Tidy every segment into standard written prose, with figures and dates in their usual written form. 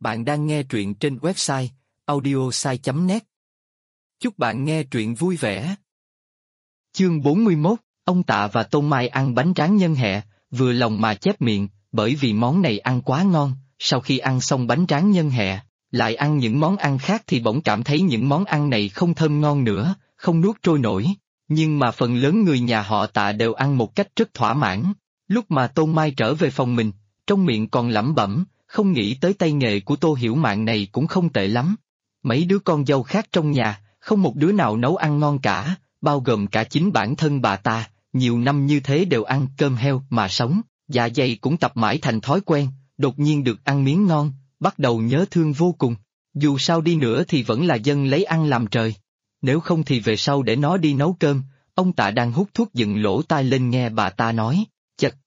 Bạn đang nghe truyện trên website audiosai.net. Chúc bạn nghe truyện vui vẻ. Chương 41, ông Tạ và Tôn Mai ăn bánh tráng nhân hẹ, vừa lòng mà chép miệng, bởi vì món này ăn quá ngon. Sau khi ăn xong bánh tráng nhân hẹ, lại ăn những món ăn khác thì bỗng cảm thấy những món ăn này không thơm ngon nữa, không nuốt trôi nổi. Nhưng mà phần lớn người nhà họ Tạ đều ăn một cách rất thỏa mãn. Lúc mà Tôn Mai trở về phòng mình, trong miệng còn lẩm bẩm, không nghĩ tới tay nghề của Tô Hiểu Mạn này cũng không tệ lắm. Mấy đứa con dâu khác trong nhà, không một đứa nào nấu ăn ngon cả, bao gồm cả chính bản thân bà ta, nhiều năm như thế đều ăn cơm heo mà sống, dạ dày cũng tập mãi thành thói quen, đột nhiên được ăn miếng ngon, bắt đầu nhớ thương vô cùng. Dù sao đi nữa thì vẫn là dân lấy ăn làm trời. Nếu không thì về sau để nó đi nấu cơm. Ông Tạ đang hút thuốc dựng lỗ tai lên nghe bà ta nói, chật.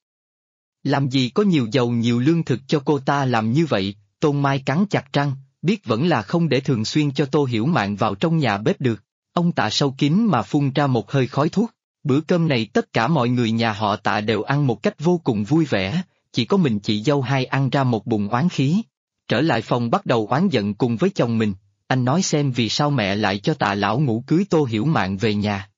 Làm gì có nhiều dầu nhiều lương thực cho cô ta làm như vậy. Tôn Mai cắn chặt răng, biết vẫn là không để thường xuyên cho Tô Hiểu Mạn vào trong nhà bếp được. Ông Tạ sâu kín mà phun ra một hơi khói thuốc. Bữa cơm này tất cả mọi người nhà họ Tạ đều ăn một cách vô cùng vui vẻ, chỉ có mình chị dâu hai ăn ra một bụng oán khí. Trở lại phòng bắt đầu oán giận cùng với chồng mình, anh nói xem vì sao mẹ lại cho Tạ lão ngũ cưới Tô Hiểu Mạn về nhà.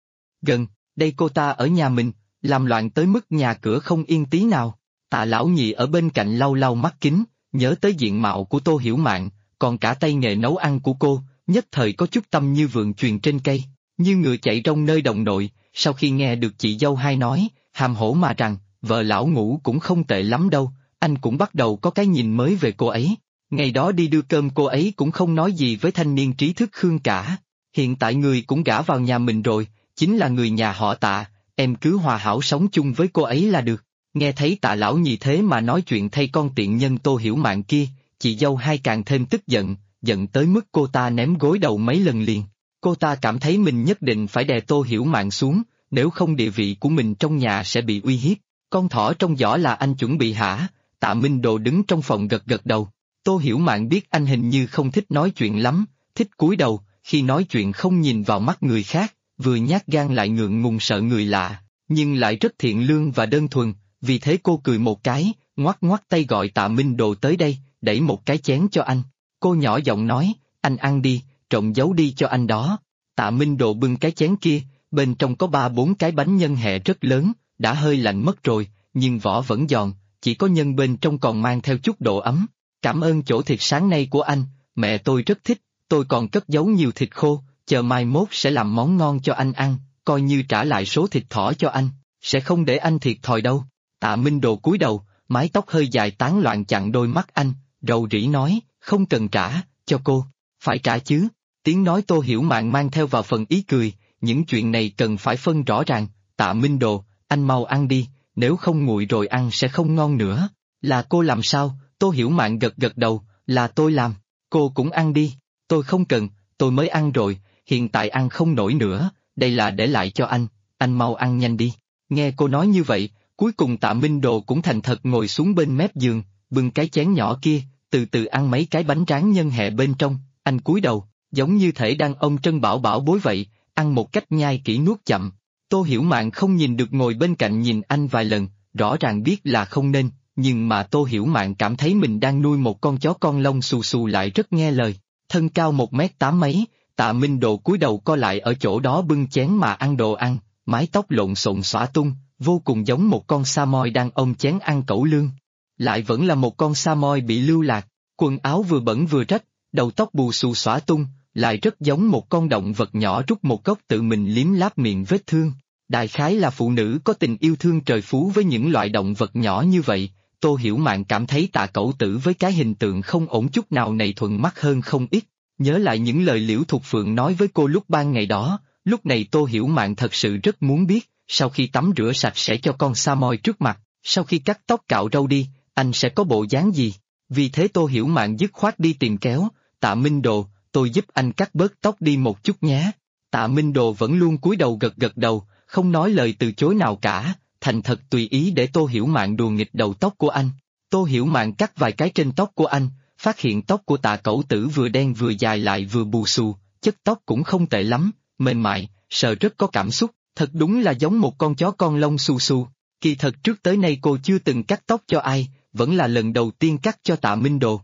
Gần đây cô ta ở nhà mình, làm loạn tới mức nhà cửa không yên tí nào. Tạ lão nhị ở bên cạnh lau lau mắt kính, nhớ tới diện mạo của Tô Hiểu Mạn, còn cả tay nghề nấu ăn của cô, nhất thời có chút tâm như vượn chuyền trên cây, như ngựa chạy rong nơi đồng nội. Sau khi nghe được chị dâu hai nói, hàm hổ mà rằng, vợ lão ngũ cũng không tệ lắm đâu, anh cũng bắt đầu có cái nhìn mới về cô ấy. Ngày đó đi đưa cơm cô ấy cũng không nói gì với thanh niên trí thức Khương cả. Hiện tại người cũng gả vào nhà mình rồi, chính là người nhà họ Tạ, em cứ hòa hảo sống chung với cô ấy là được. Nghe thấy Tạ lão nhị thế mà nói chuyện thay con tiện nhân Tô Hiểu Mạn kia, chị dâu hai càng thêm tức giận, giận tới mức cô ta ném gối đầu mấy lần liền. Cô ta cảm thấy mình nhất định phải đè Tô Hiểu Mạn xuống, nếu không địa vị của mình trong nhà sẽ bị uy hiếp. Con thỏ trong giỏ là anh chuẩn bị hả? Tạ Minh Đồ đứng trong phòng gật gật đầu. Tô Hiểu Mạn biết anh hình như không thích nói chuyện lắm, thích cúi đầu, khi nói chuyện không nhìn vào mắt người khác, vừa nhát gan lại ngượng ngùng sợ người lạ, nhưng lại rất thiện lương và đơn thuần, vì thế cô cười một cái, ngoắc ngoắc tay gọi Tạ Minh Đồ tới đây, đẩy một cái chén cho anh. Cô nhỏ giọng nói, anh ăn đi, trộn giấu đi cho anh đó. Tạ Minh Đồ bưng cái chén kia, bên trong có 3-4 cái bánh nhân hẹ rất lớn, đã hơi lạnh mất rồi, nhưng vỏ vẫn giòn, chỉ có nhân bên trong còn mang theo chút độ ấm. Cảm ơn chỗ thịt sáng nay của anh, mẹ tôi rất thích, tôi còn cất giấu nhiều thịt khô, chờ mai mốt sẽ làm món ngon cho anh ăn, coi như trả lại số thịt thỏ cho anh, sẽ không để anh thiệt thòi đâu. Tạ Minh Đồ cúi đầu, mái tóc hơi dài tán loạn chặn đôi mắt anh, rầu rĩ nói, không cần trả, cho cô, phải trả chứ. Tiếng nói Tô Hiểu Mạn mang theo vào phần ý cười, những chuyện này cần phải phân rõ ràng. Tạ Minh Đồ, anh mau ăn đi, nếu không nguội rồi ăn sẽ không ngon nữa. Là cô làm sao? Tô Hiểu Mạn gật gật đầu, là tôi làm, cô cũng ăn đi. Tôi không cần, tôi mới ăn rồi, hiện tại ăn không nổi nữa, đây là để lại cho anh mau ăn nhanh đi. Nghe cô nói như vậy, cuối cùng Tạ Minh Đồ cũng thành thật ngồi xuống bên mép giường, bưng cái chén nhỏ kia, từ từ ăn mấy cái bánh tráng nhân hẹ bên trong. Anh cúi đầu, giống như thể đang ôm Trân Bảo bảo bối vậy, ăn một cách nhai kỹ nuốt chậm. Tô Hiểu Mạn không nhìn được ngồi bên cạnh nhìn anh vài lần, rõ ràng biết là không nên, nhưng mà Tô Hiểu Mạn cảm thấy mình đang nuôi một con chó con lông xù xù lại rất nghe lời. Thân cao 1m8 mấy, Tạ Minh Đồ cúi đầu co lại ở chỗ đó bưng chén mà ăn đồ ăn, mái tóc lộn xộn xõa tung, vô cùng giống một con sa moi đang ôm chén ăn cẩu lương. Lại vẫn là một con sa moi bị lưu lạc, quần áo vừa bẩn vừa rách, đầu tóc bù xù xõa tung, lại rất giống một con động vật nhỏ rút một góc tự mình liếm láp miệng vết thương. Đại khái là phụ nữ có tình yêu thương trời phú với những loại động vật nhỏ như vậy. Tô Hiểu Mạn cảm thấy Tạ Cẩu Tử với cái hình tượng không ổn chút nào này thuận mắt hơn không ít. Nhớ lại những lời Liễu Thục Phượng nói với cô lúc ban ngày đó, lúc này Tô Hiểu Mạn thật sự rất muốn biết, sau khi tắm rửa sạch sẽ cho con sa moi trước mặt, sau khi cắt tóc cạo râu đi, anh sẽ có bộ dáng gì? Vì thế Tô Hiểu Mạn dứt khoát đi tìm kéo, Tạ Minh Đồ, tôi giúp anh cắt bớt tóc đi một chút nhé. Tạ Minh Đồ vẫn luôn cúi đầu gật gật đầu, không nói lời từ chối nào cả, thành thật tùy ý để Tô Hiểu Mạn đùa nghịch đầu tóc của anh. Tô Hiểu Mạn cắt vài cái trên tóc của anh, phát hiện tóc của Tạ Cẩu Tử vừa đen vừa dài lại vừa bù xù, chất tóc cũng không tệ lắm, mềm mại, sờ rất có cảm xúc, thật đúng là giống một con chó con lông xù xù. Kỳ thật trước tới nay cô chưa từng cắt tóc cho ai, vẫn là lần đầu tiên cắt cho Tạ Minh Đồ.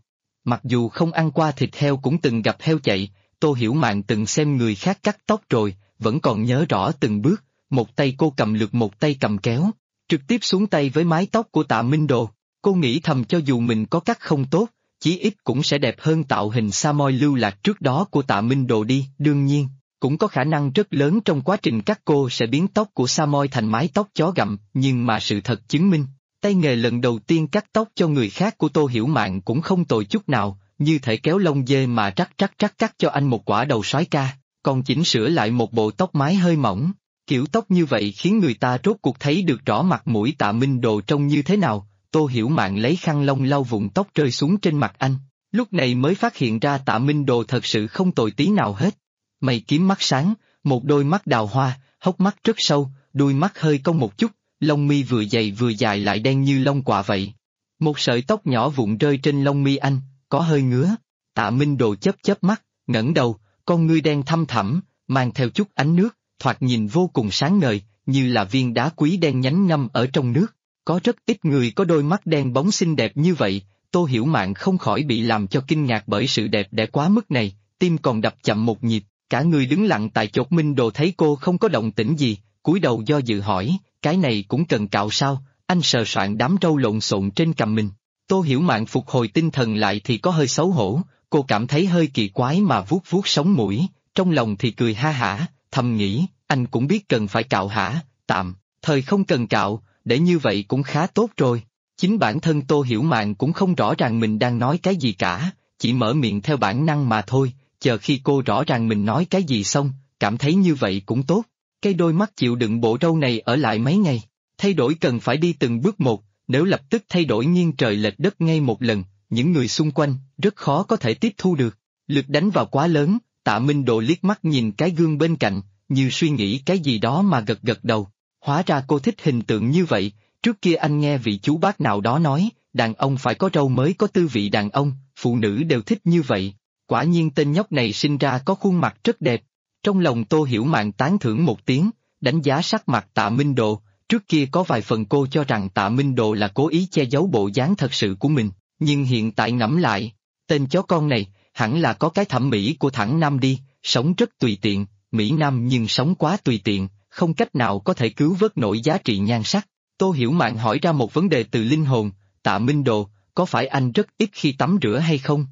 Mặc dù không ăn qua thịt heo cũng từng gặp heo chạy, Tô Hiểu Mạn từng xem người khác cắt tóc rồi, vẫn còn nhớ rõ từng bước, một tay cô cầm lược một tay cầm kéo, trực tiếp xuống tay với mái tóc của Tạ Minh Đồ. Cô nghĩ thầm cho dù mình có cắt không tốt, chí ít cũng sẽ đẹp hơn tạo hình Samoy lưu lạc trước đó của Tạ Minh Đồ đi. Đương nhiên, cũng có khả năng rất lớn trong quá trình cắt cô sẽ biến tóc của Samoy thành mái tóc chó gặm, nhưng mà sự thật chứng minh, tay nghề lần đầu tiên cắt tóc cho người khác của Tô Hiểu Mạn cũng không tồi chút nào, như thể kéo lông dê mà rắc cắt cho anh một quả đầu sói ca, còn chỉnh sửa lại một bộ tóc mái hơi mỏng. Kiểu tóc như vậy khiến người ta rốt cuộc thấy được rõ mặt mũi Tạ Minh Đồ trông như thế nào. Tô Hiểu Mạn lấy khăn lông lau vụn tóc rơi xuống trên mặt anh, lúc này mới phát hiện ra Tạ Minh Đồ thật sự không tồi tí nào hết. Mày kiếm mắt sáng, một đôi mắt đào hoa, hốc mắt rất sâu, đuôi mắt hơi cong một chút, lông mi vừa dày vừa dài lại đen như lông quạ vậy. Một sợi tóc nhỏ vụn rơi trên lông mi anh, có hơi ngứa. Tạ Minh Đồ chớp mắt, ngẩng đầu, con ngươi đen thăm thẳm, mang theo chút ánh nước, thoạt nhìn vô cùng sáng ngời, như là viên đá quý đen nhánh ngâm ở trong nước. Có rất ít người có đôi mắt đen bóng xinh đẹp như vậy. Tô Hiểu Mạn không khỏi bị làm cho kinh ngạc bởi sự đẹp đẽ quá mức này, tim còn đập chậm một nhịp, cả người đứng lặng tại chỗ. Minh Đồ thấy cô không có động tĩnh gì, cúi đầu do dự hỏi, cái này cũng cần cạo sao? Anh sờ soạn đám râu lộn xộn trên cằm mình. Tô Hiểu Mạn phục hồi tinh thần lại thì có hơi xấu hổ, cô cảm thấy hơi kỳ quái mà vuốt vuốt sống mũi, trong lòng thì cười ha hả, thầm nghĩ, anh cũng biết cần phải cạo hả? Tạm thời không cần cạo, để như vậy cũng khá tốt rồi. Chính bản thân Tô Hiểu Mạn cũng không rõ ràng mình đang nói cái gì cả, chỉ mở miệng theo bản năng mà thôi, chờ khi cô rõ ràng mình nói cái gì xong, cảm thấy như vậy cũng tốt. Cái đôi mắt chịu đựng bộ râu này ở lại mấy ngày, thay đổi cần phải đi từng bước một, nếu lập tức thay đổi nghiêng trời lệch đất ngay một lần, những người xung quanh rất khó có thể tiếp thu được. Lực đánh vào quá lớn, Tạ Minh Đồ liếc mắt nhìn cái gương bên cạnh, như suy nghĩ cái gì đó mà gật gật đầu. Hóa ra cô thích hình tượng như vậy, trước kia anh nghe vị chú bác nào đó nói, đàn ông phải có râu mới có tư vị đàn ông, phụ nữ đều thích như vậy. Quả nhiên tên nhóc này sinh ra có khuôn mặt rất đẹp. Trong lòng Tô Hiểu Mạn tán thưởng một tiếng, đánh giá sắc mặt Tạ Minh Đồ, trước kia có vài phần cô cho rằng Tạ Minh Đồ là cố ý che giấu bộ dáng thật sự của mình, nhưng hiện tại ngẫm lại, tên chó con này, hẳn là có cái thẩm mỹ của thẳng nam đi, sống rất tùy tiện, Mỹ Nam nhưng sống quá tùy tiện, không cách nào có thể cứu vớt nổi giá trị nhan sắc. Tô Hiểu Mạn hỏi ra một vấn đề từ linh hồn, Tạ Minh Đồ, có phải anh rất ít khi tắm rửa hay không?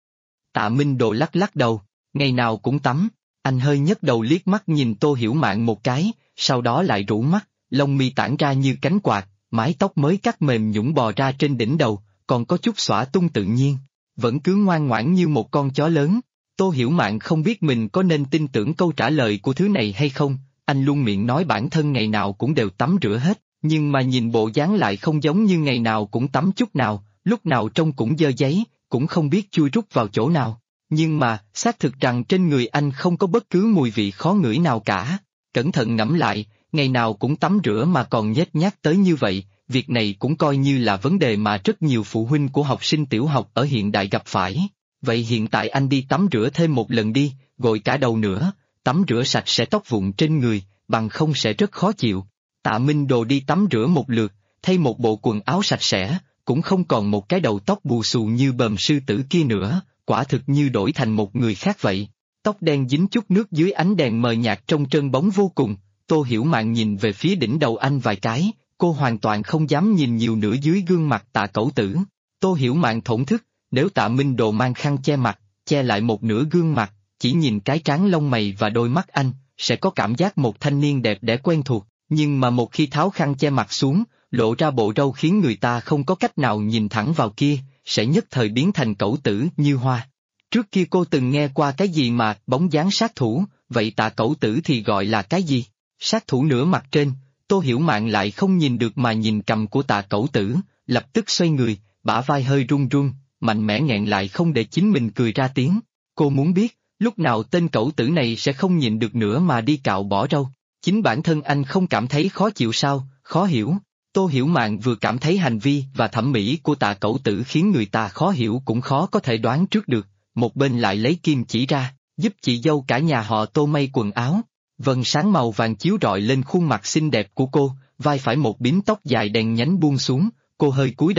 Tạ Minh Đồ lắc đầu, ngày nào cũng tắm. Anh hơi nhấc đầu liếc mắt nhìn Tô Hiểu Mạn một cái, sau đó lại rũ mắt, lông mi tản ra như cánh quạt, mái tóc mới cắt mềm nhũn bò ra trên đỉnh đầu, còn có chút xõa tung tự nhiên, vẫn cứ ngoan ngoãn như một con chó lớn. Tô Hiểu Mạn không biết mình có nên tin tưởng câu trả lời của thứ này hay không, anh luôn miệng nói bản thân ngày nào cũng đều tắm rửa hết, nhưng mà nhìn bộ dáng lại không giống như ngày nào cũng tắm chút nào, lúc nào trông cũng dơ giấy, cũng không biết chui rút vào chỗ nào. Nhưng mà, xác thực rằng trên người anh không có bất cứ mùi vị khó ngửi nào cả. Cẩn thận ngẫm lại, ngày nào cũng tắm rửa mà còn nhếch nhác tới như vậy, việc này cũng coi như là vấn đề mà rất nhiều phụ huynh của học sinh tiểu học ở hiện đại gặp phải. Vậy hiện tại anh đi tắm rửa thêm một lần đi, gội cả đầu nữa, tắm rửa sạch sẽ tóc vụn trên người, bằng không sẽ rất khó chịu. Tạ Minh Đồ đi tắm rửa một lượt, thay một bộ quần áo sạch sẽ, cũng không còn một cái đầu tóc bù xù như bờm sư tử kia nữa. Quả thực như đổi thành một người khác vậy. Tóc đen dính chút nước dưới ánh đèn mờ nhạt trông trơn bóng vô cùng. Tô Hiểu Mạn nhìn về phía đỉnh đầu anh vài cái, cô hoàn toàn không dám nhìn nhiều nữa dưới gương mặt Tạ Cẩu Tử. Tô Hiểu Mạn thổn thức, nếu Tạ Minh Đồ mang khăn che mặt, che lại một nửa gương mặt, chỉ nhìn cái trán lông mày và đôi mắt anh, sẽ có cảm giác một thanh niên đẹp đẽ quen thuộc, nhưng mà một khi tháo khăn che mặt xuống, lộ ra bộ râu khiến người ta không có cách nào nhìn thẳng vào kia, sẽ nhất thời biến thành cẩu tử như hoa. Trước kia cô từng nghe qua cái gì mà bóng dáng sát thủ, vậy Tạ Cẩu Tử thì gọi là cái gì? Sát thủ nửa mặt trên, Tô Hiểu Mạn lại không nhìn được mà nhìn cằm của Tạ Cẩu Tử, lập tức xoay người, bả vai hơi run run, mạnh mẽ nghẹn lại không để chính mình cười ra tiếng. Cô muốn biết, lúc nào tên cẩu tử này sẽ không nhịn được nữa mà đi cạo bỏ râu. Chính bản thân anh không cảm thấy khó chịu sao? Khó hiểu. Tô Hiểu Mạn vừa cảm thấy hành vi và thẩm mỹ của Tạ Cẩu Tử khiến người ta khó hiểu cũng khó có thể đoán trước được, một bên lại lấy kim chỉ ra, giúp chị dâu cả nhà họ Tô may quần áo. Vầng sáng màu vàng chiếu rọi lên khuôn mặt xinh đẹp của cô, vai phải một bím tóc dài đen nhánh buông xuống, cô hơi cúi đầu,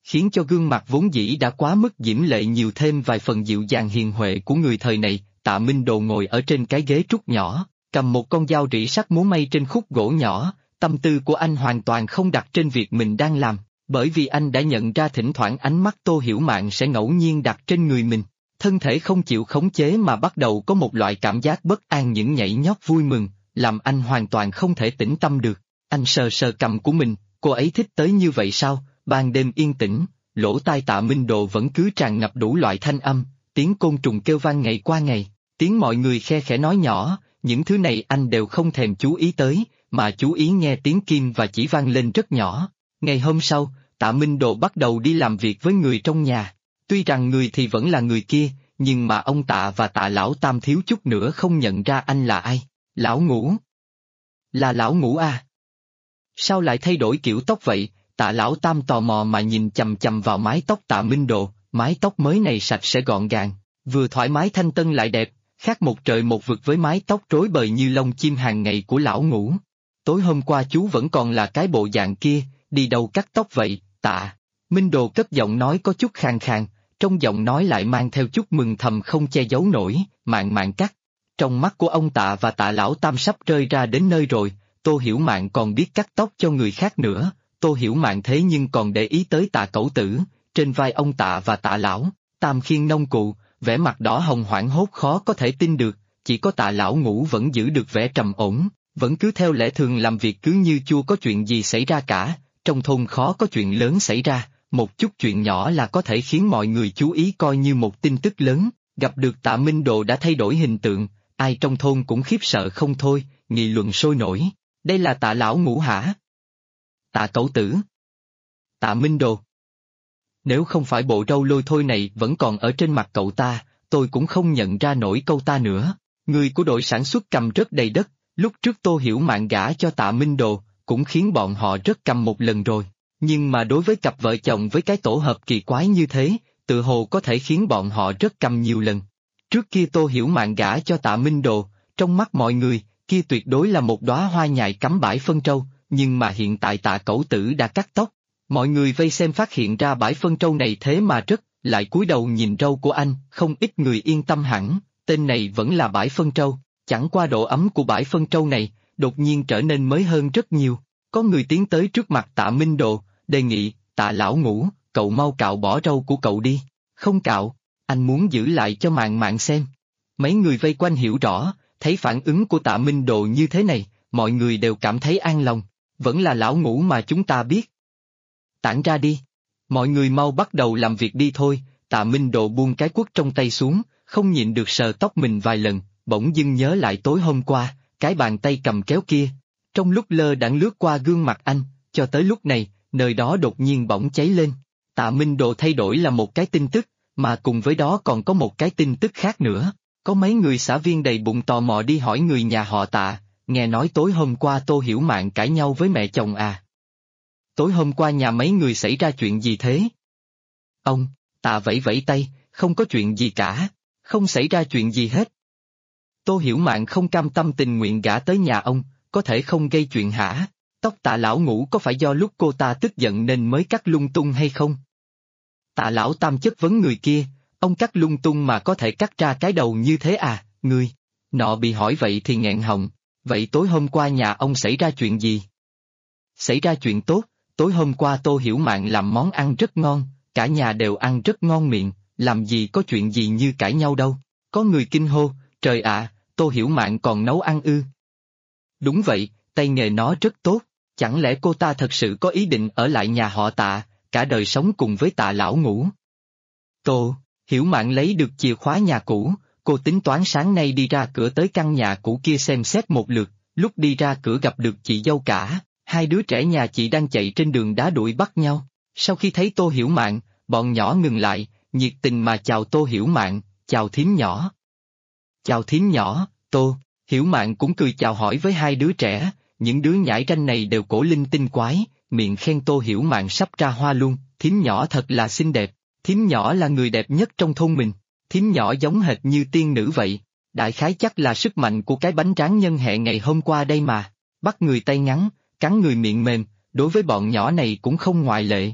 khiến cho gương mặt vốn dĩ đã quá mức diễm lệ nhiều thêm vài phần dịu dàng hiền huệ của người thời này. Tạ Minh Đồ ngồi ở trên cái ghế trúc nhỏ, cầm một con dao rỉ sắt múa may trên khúc gỗ nhỏ, tâm tư của anh hoàn toàn không đặt trên việc mình đang làm, bởi vì anh đã nhận ra thỉnh thoảng ánh mắt Tô Hiểu Mạn sẽ ngẫu nhiên đặt trên người mình. Thân thể không chịu khống chế mà bắt đầu có một loại cảm giác bất an, những nhảy nhót vui mừng, làm anh hoàn toàn không thể tĩnh tâm được. Anh sờ sờ cằm của mình, cô ấy thích tới như vậy sao? Ban đêm yên tĩnh, lỗ tai Tạ Minh Đồ vẫn cứ tràn ngập đủ loại thanh âm, tiếng côn trùng kêu vang ngày qua ngày, tiếng mọi người khe khẽ nói nhỏ, những thứ này anh đều không thèm chú ý tới, mà chú ý nghe tiếng kim và chỉ vang lên rất nhỏ. Ngày hôm sau, Tạ Minh Đồ bắt đầu đi làm việc với người trong nhà. Tuy rằng người thì vẫn là người kia, nhưng mà ông Tạ và Tạ Lão Tam thiếu chút nữa không nhận ra anh là ai. Lão Ngũ. Là Lão Ngũ à? Sao lại thay đổi kiểu tóc vậy? Tạ Lão Tam tò mò mà nhìn chằm chằm vào mái tóc Tạ Minh Đồ, mái tóc mới này sạch sẽ gọn gàng, vừa thoải mái thanh tân lại đẹp, khác một trời một vực với mái tóc rối bời như lông chim hàng ngày của Lão Ngũ. Tối hôm qua chú vẫn còn là cái bộ dạng kia, đi đâu cắt tóc vậy? Tạ Minh Đồ cất giọng nói có chút khàn khàn, trong giọng nói lại mang theo chút mừng thầm không che giấu nổi. Mạn Mạn cắt. Trong mắt của ông Tạ và Tạ Lão Tam sắp rơi ra đến nơi rồi. Tô Hiểu Mạn còn biết cắt tóc cho người khác nữa. Tô Hiểu Mạn thế nhưng còn để ý tới Tạ Cẩu Tử. Trên vai ông Tạ và Tạ Lão Tam khiêng nông cụ, vẻ mặt đỏ hồng hoảng hốt khó có thể tin được. Chỉ có Tạ Lão Ngũ vẫn giữ được vẻ trầm ổn, vẫn cứ theo lẽ thường làm việc cứ như chưa có chuyện gì xảy ra cả. Trong thôn khó có chuyện lớn xảy ra, một chút chuyện nhỏ là có thể khiến mọi người chú ý coi như một tin tức lớn. Gặp được Tạ Minh Đồ đã thay đổi hình tượng, ai trong thôn cũng khiếp sợ không thôi, nghị luận sôi nổi. Đây là Tạ Lão Ngũ hả? Tạ Cẩu Tử? Tạ Minh Đồ? Nếu không phải bộ râu lôi thôi này vẫn còn ở trên mặt cậu ta, tôi cũng không nhận ra nổi câu ta nữa. Người của đội sản xuất cầm rất đầy đất, lúc trước Tô Hiểu Mạn gả cho Tạ Minh Đồ, cũng khiến bọn họ rất cầm một lần rồi. Nhưng mà đối với cặp vợ chồng với cái tổ hợp kỳ quái như thế, tự hồ có thể khiến bọn họ rất căm nhiều lần. Trước kia Tô Hiểu Mạn gả cho Tạ Minh Đồ, trong mắt mọi người, kia tuyệt đối là một đóa hoa nhài cắm bãi phân trâu, nhưng mà hiện tại Tạ Cẩu Tử đã cắt tóc. Mọi người vây xem phát hiện ra bãi phân trâu này thế mà rất, lại cúi đầu nhìn râu của anh, không ít người yên tâm hẳn, tên này vẫn là bãi phân trâu, chẳng qua độ ấm của bãi phân trâu này, đột nhiên trở nên mới hơn rất nhiều. Có người tiến tới trước mặt Tạ Minh Đồ, đề nghị, Tạ Lão Ngũ, cậu mau cạo bỏ râu của cậu đi. Không cạo, anh muốn giữ lại cho Mạn Mạn xem. Mấy người vây quanh hiểu rõ, thấy phản ứng của Tạ Minh Đồ như thế này, mọi người đều cảm thấy an lòng, vẫn là Lão Ngũ mà chúng ta biết. Tản ra đi. Mọi người mau bắt đầu làm việc đi thôi. Tạ Minh Đồ buông cái quất trong tay xuống, không nhịn được sờ tóc mình vài lần, bỗng dưng nhớ lại tối hôm qua, cái bàn tay cầm kéo kia. Trong lúc lơ đãng lướt qua gương mặt anh, cho tới lúc này, nơi đó đột nhiên bỗng cháy lên. Tạ Minh Đồ thay đổi là một cái tin tức, mà cùng với đó còn có một cái tin tức khác nữa. Có mấy người xã viên đầy bụng tò mò đi hỏi người nhà họ Tạ, nghe nói tối hôm qua Tô Hiểu Mạn cãi nhau với mẹ chồng à. Tối hôm qua nhà mấy người xảy ra chuyện gì thế? Ông, Tạ vẫy vẫy tay, không có chuyện gì cả, không xảy ra chuyện gì hết. Tô Hiểu Mạn không cam tâm tình nguyện gả tới nhà ông, có thể không gây chuyện hả? Tóc Tạ Lão Ngũ có phải do lúc cô ta tức giận nên mới cắt lung tung hay không? Tạ Lão Tam chất vấn người kia, ông cắt lung tung mà có thể cắt ra cái đầu như thế à, người? Nọ bị hỏi vậy thì nghẹn họng, vậy tối hôm qua nhà ông xảy ra chuyện gì? Xảy ra chuyện tốt, tối hôm qua Tô Hiểu Mạn làm món ăn rất ngon, cả nhà đều ăn rất ngon miệng, làm gì có chuyện gì như cãi nhau đâu. Có người kinh hô, trời ạ, Tô Hiểu Mạn còn nấu ăn ư? Đúng vậy, tay nghề nó rất tốt, chẳng lẽ cô ta thật sự có ý định ở lại nhà họ Tạ, cả đời sống cùng với Tạ Lão Ngũ? Tô Hiểu Mạn lấy được chìa khóa nhà cũ, cô tính toán sáng nay đi ra cửa tới căn nhà cũ kia xem xét một lượt, lúc đi ra cửa gặp được chị dâu cả, hai đứa trẻ nhà chị đang chạy trên đường đá đuổi bắt nhau. Sau khi thấy Tô Hiểu Mạn, bọn nhỏ ngừng lại, nhiệt tình mà chào Tô Hiểu Mạn, chào thím nhỏ. Chào thím nhỏ, Tô Hiểu Mạn cũng cười chào hỏi với hai đứa trẻ, những đứa nhãi ranh này đều cổ linh tinh quái, miệng khen Tô Hiểu Mạn sắp ra hoa luôn, thím nhỏ thật là xinh đẹp, thím nhỏ là người đẹp nhất trong thôn mình, thím nhỏ giống hệt như tiên nữ vậy, đại khái chắc là sức mạnh của cái bánh tráng nhân hẹ ngày hôm qua đây mà, bắt người tay ngắn, cắn người miệng mềm, đối với bọn nhỏ này cũng không ngoại lệ.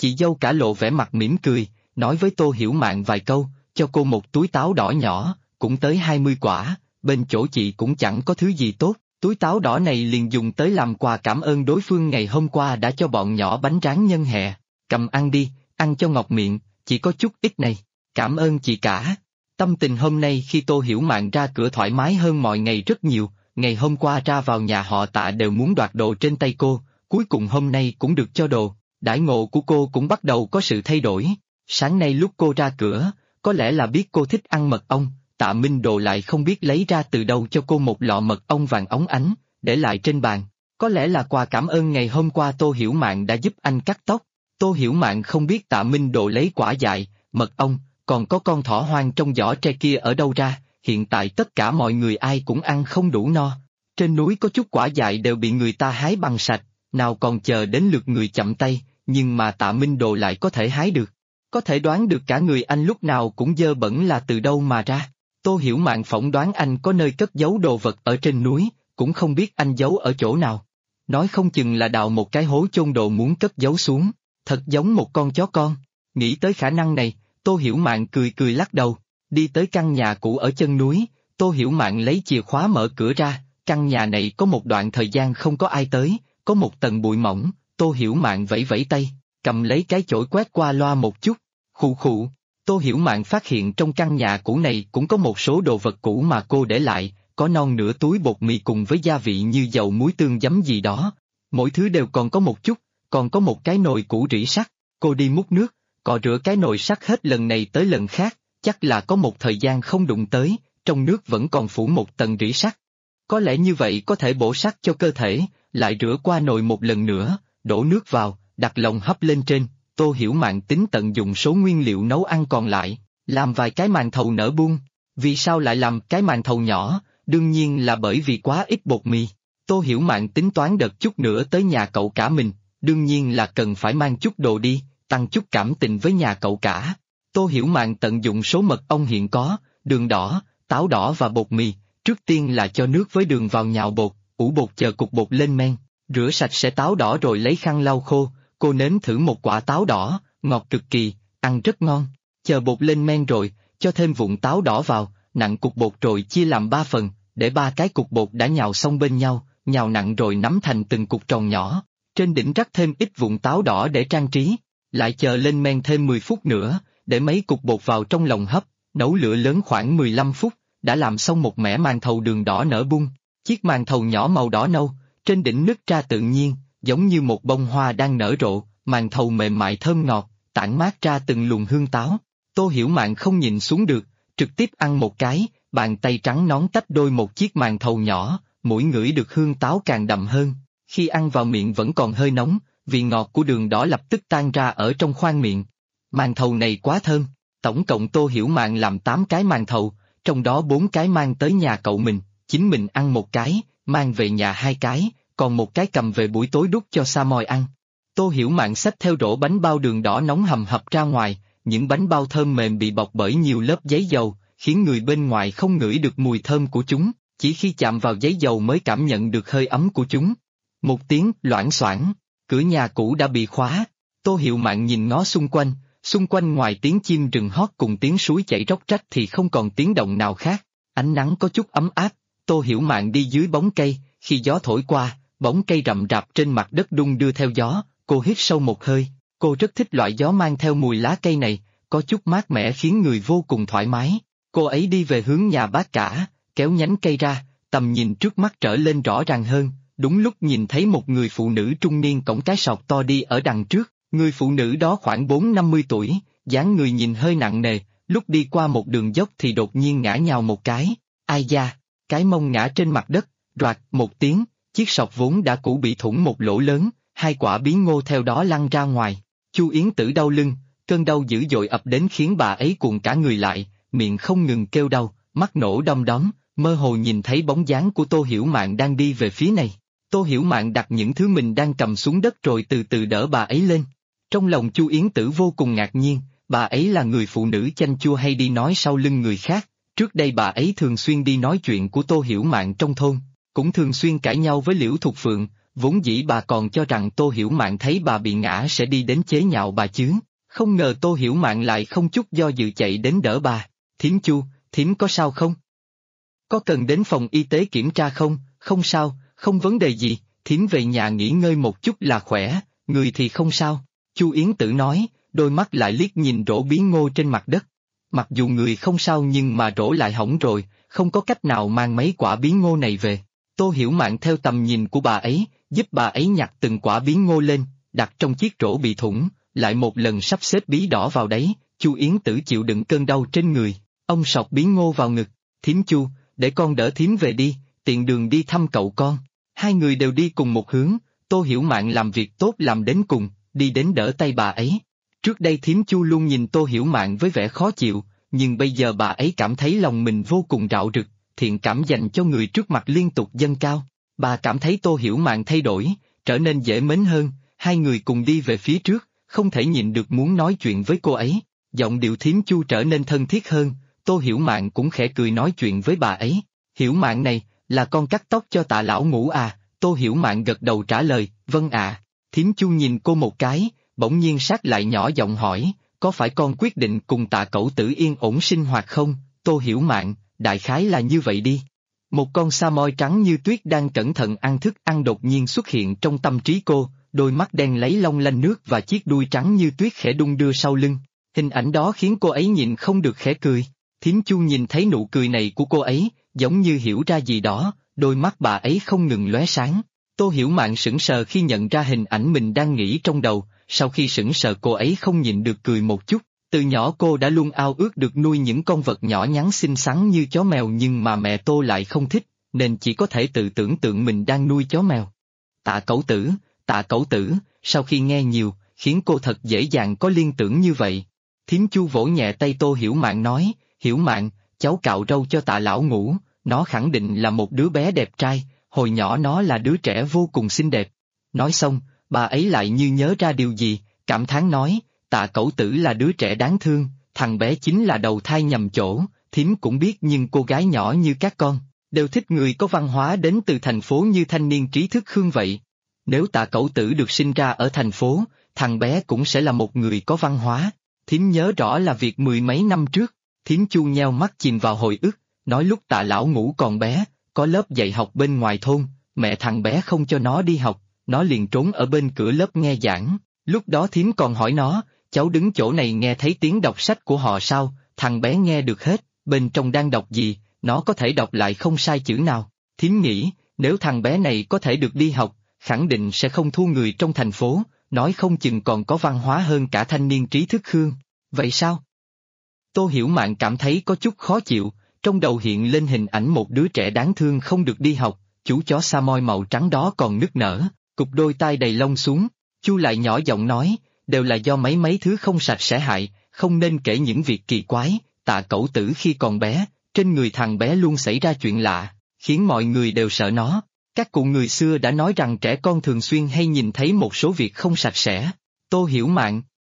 Chị dâu cả lộ vẻ mặt mỉm cười, nói với Tô Hiểu Mạn vài câu, cho cô một túi táo đỏ nhỏ, cũng tới 20 quả, bên chỗ chị cũng chẳng có thứ gì tốt, túi táo đỏ này liền dùng tới làm quà cảm ơn đối phương ngày hôm qua đã cho bọn nhỏ bánh tráng nhân hè. Cầm ăn đi, ăn cho ngọt miệng, chỉ có chút ít này, cảm ơn chị cả. Tâm tình hôm nay khi Tô Hiểu Mạn ra cửa thoải mái hơn mọi ngày rất nhiều, ngày hôm qua ra vào nhà họ Tạ đều muốn đoạt đồ trên tay cô, cuối cùng hôm nay cũng được cho đồ, đãi ngộ của cô cũng bắt đầu có sự thay đổi. Sáng nay lúc cô ra cửa, có lẽ là biết cô thích ăn mật ong, Tạ Minh Đồ lại không biết lấy ra từ đâu cho cô một lọ mật ong vàng óng ánh, để lại trên bàn. Có lẽ là quà cảm ơn ngày hôm qua Tô Hiểu Mạn đã giúp anh cắt tóc. Tô Hiểu Mạn không biết Tạ Minh Đồ lấy quả dại, mật ong, còn có con thỏ hoang trong giỏ tre kia ở đâu ra, hiện tại tất cả mọi người ai cũng ăn không đủ no. Trên núi có chút quả dại đều bị người ta hái bằng sạch, nào còn chờ đến lượt người chậm tay, nhưng mà Tạ Minh Đồ lại có thể hái được. Có thể đoán được cả người anh lúc nào cũng dơ bẩn là từ đâu mà ra. Tô Hiểu Mạn phỏng đoán anh có nơi cất giấu đồ vật ở trên núi, cũng không biết anh giấu ở chỗ nào. Nói không chừng là đào một cái hố chôn đồ muốn cất giấu xuống, thật giống một con chó con. Nghĩ tới khả năng này, Tô Hiểu Mạn cười cười lắc đầu, đi tới căn nhà cũ ở chân núi, Tô Hiểu Mạn lấy chìa khóa mở cửa ra, căn nhà này có một đoạn thời gian không có ai tới, có một tầng bụi mỏng, Tô Hiểu Mạn vẫy vẫy tay, cầm lấy cái chổi quét qua loa một chút, khụ khụ. Tô Hiểu Mạn phát hiện trong căn nhà cũ này cũng có một số đồ vật cũ mà cô để lại, có non nửa túi bột mì cùng với gia vị như dầu muối tương giấm gì đó, mỗi thứ đều còn có một chút, còn có một cái nồi cũ rỉ sắt, cô đi múc nước, cọ rửa cái nồi sắt hết lần này tới lần khác, chắc là có một thời gian không đụng tới, trong nước vẫn còn phủ một tầng rỉ sắt. Có lẽ như vậy có thể bổ sắt cho cơ thể, lại rửa qua nồi một lần nữa, đổ nước vào, đặt lồng hấp lên trên. Tô Hiểu Mạn tính tận dụng số nguyên liệu nấu ăn còn lại, làm vài cái màn thầu nở buông. Vì sao lại làm cái màn thầu nhỏ? Đương nhiên là bởi vì quá ít bột mì. Tô Hiểu Mạn tính toán đợt chút nữa tới nhà cậu cả mình, đương nhiên là cần phải mang chút đồ đi, tăng chút cảm tình với nhà cậu cả. Tô Hiểu Mạn tận dụng số mật ong hiện có, đường đỏ, táo đỏ và bột mì, trước tiên là cho nước với đường vào nhào bột, ủ bột chờ cục bột lên men, rửa sạch sẽ táo đỏ rồi lấy khăn lau khô. Cô nếm thử một quả táo đỏ, ngọt cực kỳ, ăn rất ngon. Chờ bột lên men rồi, cho thêm vụn táo đỏ vào, nặn cục bột rồi chia làm 3 phần, để 3 cái cục bột đã nhào xong bên nhau, nhào nặn rồi nắm thành từng cục tròn nhỏ. Trên đỉnh rắc thêm ít vụn táo đỏ để trang trí, lại chờ lên men thêm 10 phút nữa, để mấy cục bột vào trong lồng hấp, nấu lửa lớn khoảng 15 phút, đã làm xong một mẻ màn thầu đường đỏ nở bung. Chiếc màn thầu nhỏ màu đỏ nâu, trên đỉnh nứt ra tự nhiên, giống như một bông hoa đang nở rộ, màn thầu mềm mại thơm ngọt, tản mát ra từng luồng hương táo. Tô Hiểu Mạn không nhìn xuống được, trực tiếp ăn một cái, bàn tay trắng nõn tách đôi một chiếc màn thầu nhỏ, mũi ngửi được hương táo càng đậm hơn. Khi ăn vào miệng vẫn còn hơi nóng, vị ngọt của đường đỏ lập tức tan ra ở trong khoang miệng. Màn thầu này quá thơm, tổng cộng Tô Hiểu Mạn làm 8 cái màn thầu, trong đó 4 cái mang tới nhà cậu mình, chính mình ăn một cái, mang về nhà 2 cái, còn một cái cầm về buổi tối đút cho Sa Moi ăn. Tô Hiểu Mạn xách theo rổ bánh bao đường đỏ nóng hầm hập ra ngoài, những bánh bao thơm mềm bị bọc bởi nhiều lớp giấy dầu, khiến người bên ngoài không ngửi được mùi thơm của chúng, chỉ khi chạm vào giấy dầu mới cảm nhận được hơi ấm của chúng. Một tiếng loảng xoảng, cửa nhà cũ đã bị khóa. Tô Hiểu Mạn nhìn ngó xung quanh ngoài tiếng chim rừng hót cùng tiếng suối chảy róc rách thì không còn tiếng động nào khác. Ánh nắng có chút ấm áp, Tô Hiểu Mạn đi dưới bóng cây, khi gió thổi qua, bóng cây rậm rạp trên mặt đất đung đưa theo gió, cô hít sâu một hơi, cô rất thích loại gió mang theo mùi lá cây này, có chút mát mẻ khiến người vô cùng thoải mái. Cô ấy đi về hướng nhà bác cả, kéo nhánh cây ra, tầm nhìn trước mắt trở lên rõ ràng hơn, đúng lúc nhìn thấy một người phụ nữ trung niên cõng cái sọt to đi ở đằng trước, người phụ nữ đó khoảng 40-50 tuổi, dáng người nhìn hơi nặng nề, lúc đi qua một đường dốc thì đột nhiên ngã nhào một cái, ai da, cái mông ngã trên mặt đất, roạt một tiếng, chiếc sọt vốn đã cũ bị thủng một lỗ lớn, 2 quả bí ngô theo đó lăn ra ngoài. Chu Yến Tử đau lưng, cơn đau dữ dội ập đến khiến bà ấy cuộn cả người lại, miệng không ngừng kêu đau, mắt nổ đom đóm, mơ hồ nhìn thấy bóng dáng của Tô Hiểu Mạn đang đi về phía này. Tô Hiểu Mạn đặt những thứ mình đang cầm xuống đất rồi từ từ đỡ bà ấy lên. Trong lòng Chu Yến Tử vô cùng ngạc nhiên, bà ấy là người phụ nữ chanh chua hay đi nói sau lưng người khác, trước đây bà ấy thường xuyên đi nói chuyện của Tô Hiểu Mạn trong thôn, cũng thường xuyên cãi nhau với Liễu Thục Phượng, vốn dĩ bà còn cho rằng Tô Hiểu Mạn thấy bà bị ngã sẽ đi đến chế nhạo bà chứ, không ngờ Tô Hiểu Mạn lại không chút do dự chạy đến đỡ bà. Thím Chu, thím có sao không? Có cần đến phòng y tế kiểm tra không? Không sao, không vấn đề gì, thím về nhà nghỉ ngơi một chút là khỏe, người thì không sao. Chu Yến Tử nói, đôi mắt lại liếc nhìn rổ bí ngô trên mặt đất. Mặc dù người không sao nhưng mà rổ lại hỏng rồi, không có cách nào mang mấy quả bí ngô này về. Tô Hiểu Mạn theo tầm nhìn của bà ấy, giúp bà ấy nhặt từng quả bí ngô lên, đặt trong chiếc rổ bị thủng, lại một lần sắp xếp bí đỏ vào đấy. Chu Yến Tử chịu đựng cơn đau trên người, ông sọt bí ngô vào ngực. Thím Chu, để con đỡ thím về đi, tiện đường đi thăm cậu con. Hai người đều đi cùng một hướng, Tô Hiểu Mạn làm việc tốt làm đến cùng, đi đến đỡ tay bà ấy. Trước đây thím Chu luôn nhìn Tô Hiểu Mạn với vẻ khó chịu, nhưng bây giờ bà ấy cảm thấy lòng mình vô cùng rạo rực, thiện cảm dành cho người trước mặt liên tục dâng cao. Bà cảm thấy Tô Hiểu Mạn thay đổi, trở nên dễ mến hơn, hai người cùng đi về phía trước, không thể nhịn được muốn nói chuyện với cô ấy. Giọng điệu thím Chu trở nên thân thiết hơn, Tô Hiểu Mạn cũng khẽ cười nói chuyện với bà ấy. Hiểu Mạn này, là con cắt tóc cho Tạ lão ngũ à? Tô Hiểu Mạn gật đầu trả lời, vâng ạ. Thím Chu nhìn cô một cái, bỗng nhiên sát lại nhỏ giọng hỏi, có phải con quyết định cùng Tạ cẩu tử yên ổn sinh hoạt không? Tô Hiểu Mạn, đại khái là như vậy đi. Một con sa moi trắng như tuyết đang cẩn thận ăn thức ăn đột nhiên xuất hiện trong tâm trí cô, đôi mắt đen lấy long lanh nước và chiếc đuôi trắng như tuyết khẽ đung đưa sau lưng. Hình ảnh đó khiến cô ấy nhịn không được khẽ cười. Thím Chu nhìn thấy nụ cười này của cô ấy, giống như hiểu ra gì đó, đôi mắt bà ấy không ngừng lóe sáng. Tô Hiểu Mạn sững sờ khi nhận ra hình ảnh mình đang nghĩ trong đầu, sau khi sững sờ cô ấy không nhịn được cười một chút. Từ nhỏ cô đã luôn ao ước được nuôi những con vật nhỏ nhắn xinh xắn như chó mèo nhưng mà mẹ Tô lại không thích, nên chỉ có thể tự tưởng tượng mình đang nuôi chó mèo. Tạ cẩu tử, sau khi nghe nhiều, khiến cô thật dễ dàng có liên tưởng như vậy. Thím Chu vỗ nhẹ tay Tô Hiểu Mạn nói, Hiểu Mạn, cháu cạo râu cho Tạ lão ngũ, nó khẳng định là một đứa bé đẹp trai, hồi nhỏ nó là đứa trẻ vô cùng xinh đẹp. Nói xong, bà ấy lại như nhớ ra điều gì, cảm thán nói, Tạ cẩu tử là đứa trẻ đáng thương, thằng bé chính là đầu thai nhầm chỗ, thím cũng biết nhưng cô gái nhỏ như các con, đều thích người có văn hóa đến từ thành phố như thanh niên trí thức Khương vậy. Nếu Tạ cẩu tử được sinh ra ở thành phố, thằng bé cũng sẽ là một người có văn hóa. Thím nhớ rõ là việc mười mấy năm trước, thím Chu nheo mắt chìm vào hồi ức, nói lúc Tạ lão ngũ còn bé, có lớp dạy học bên ngoài thôn, mẹ thằng bé không cho nó đi học, nó liền trốn ở bên cửa lớp nghe giảng. Lúc đó thím còn hỏi nó, cháu đứng chỗ này nghe thấy tiếng đọc sách của họ sao? Thằng bé nghe được hết, bên trong đang đọc gì, nó có thể đọc lại không sai chữ nào. Thím nghĩ, nếu thằng bé này có thể được đi học, khẳng định sẽ không thua người trong thành phố, nói không chừng còn có văn hóa hơn cả thanh niên trí thức Khương. Vậy sao? Tô Hiểu Mạn cảm thấy có chút khó chịu, trong đầu hiện lên hình ảnh một đứa trẻ đáng thương không được đi học, chú chó Samoy màu trắng đó còn nức nở, cụp đôi tai đầy lông xuống. Chu lại nhỏ giọng nói, đều là do mấy thứ không sạch sẽ hại, không nên kể những việc kỳ quái. Tạ cẩu tử khi còn bé, trên người thằng bé luôn xảy ra chuyện lạ, khiến mọi người đều sợ nó. Các cụ người xưa đã nói rằng trẻ con thường xuyên hay nhìn thấy một số việc không sạch sẽ. Tô Hiểu Mạn.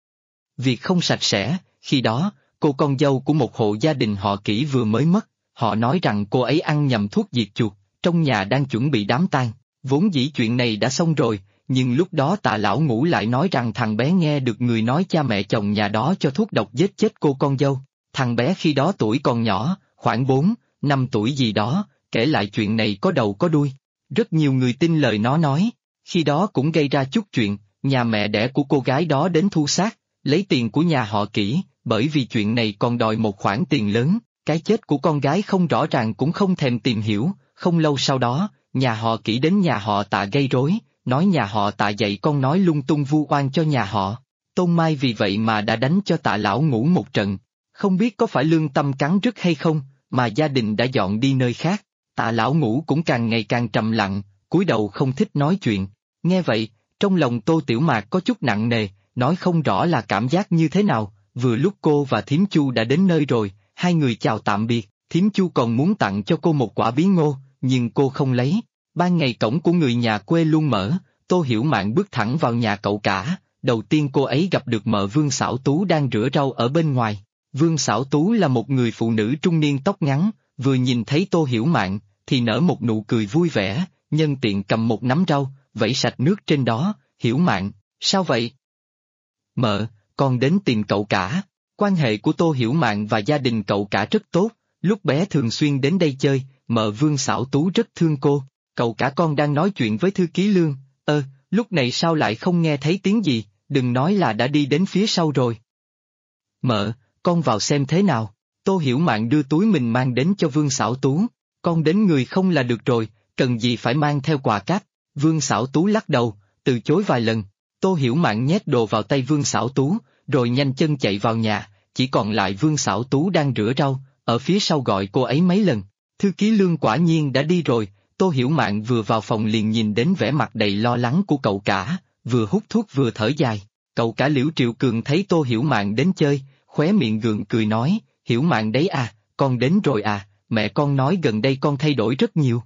Việc không sạch sẽ, khi đó, cô con dâu của một hộ gia đình họ Kỷ vừa mới mất, họ nói rằng cô ấy ăn nhầm thuốc diệt chuột, trong nhà đang chuẩn bị đám tang. Vốn dĩ chuyện này đã xong rồi, nhưng lúc đó Tạ lão ngũ lại nói rằng thằng bé nghe được người nói cha mẹ chồng nhà đó cho thuốc độc giết chết cô con dâu. Thằng bé khi đó tuổi còn nhỏ, khoảng 4, 5 tuổi gì đó, kể lại chuyện này có đầu có đuôi. Rất nhiều người tin lời nó nói, khi đó cũng gây ra chút chuyện, nhà mẹ đẻ của cô gái đó đến thu xác, lấy tiền của nhà họ Kỷ, bởi vì chuyện này còn đòi một khoản tiền lớn, cái chết của con gái không rõ ràng cũng không thèm tìm hiểu. Không lâu sau đó, nhà họ Kỷ đến nhà họ Tạ gây rối, nói nhà họ Tạ dạy con nói lung tung vu oan cho nhà họ Tôn Mai, vì vậy mà đã đánh cho Tạ lão ngũ một trận. Không biết có phải lương tâm cắn rứt hay không, mà gia đình đã dọn đi nơi khác. Tạ lão ngũ cũng càng ngày càng trầm lặng, cúi đầu không thích nói chuyện. Nghe vậy, trong lòng Tô Tiểu Mạc có chút nặng nề, nói không rõ là cảm giác như thế nào. Vừa lúc cô và thím Chu đã đến nơi rồi, hai người chào tạm biệt. Thím Chu còn muốn tặng cho cô một quả bí ngô, nhưng cô không lấy. Ban ngày cổng của người nhà quê luôn mở, Tô Hiểu Mạn bước thẳng vào nhà cậu cả. Đầu tiên cô ấy gặp được mợ Vương Xảo Tú đang rửa rau ở bên ngoài. Vương Xảo Tú là một người phụ nữ trung niên tóc ngắn, vừa nhìn thấy Tô Hiểu Mạn, thì nở một nụ cười vui vẻ, nhân tiện cầm một nắm rau, vẩy sạch nước trên đó, Hiểu Mạn, sao vậy? Mợ, con đến tìm cậu cả. Quan hệ của Tô Hiểu Mạn và gia đình cậu cả rất tốt, lúc bé thường xuyên đến đây chơi, mợ Vương Xảo Tú rất thương cô. Cậu cả con đang nói chuyện với thư ký Lương, lúc này sao lại không nghe thấy tiếng gì, đừng nói là đã đi đến phía sau rồi. Mợ, con vào xem thế nào. Tô Hiểu Mạn đưa túi mình mang đến cho Vương Xảo Tú. Con đến người không là được rồi, cần gì phải mang theo quà cáp. Vương Xảo Tú lắc đầu, từ chối vài lần. Tô Hiểu Mạn nhét đồ vào tay Vương Xảo Tú, rồi nhanh chân chạy vào nhà, chỉ còn lại Vương Xảo Tú đang rửa rau, ở phía sau gọi cô ấy mấy lần. Thư ký Lương quả nhiên đã đi rồi, Tô Hiểu Mạn vừa vào phòng liền nhìn đến vẻ mặt đầy lo lắng của cậu cả, vừa hút thuốc vừa thở dài. Cậu cả Liễu Triệu Cường thấy Tô Hiểu Mạn đến chơi, khóe miệng gượng cười nói, Hiểu Mạn đấy à, con đến rồi à, mẹ con nói gần đây con thay đổi rất nhiều.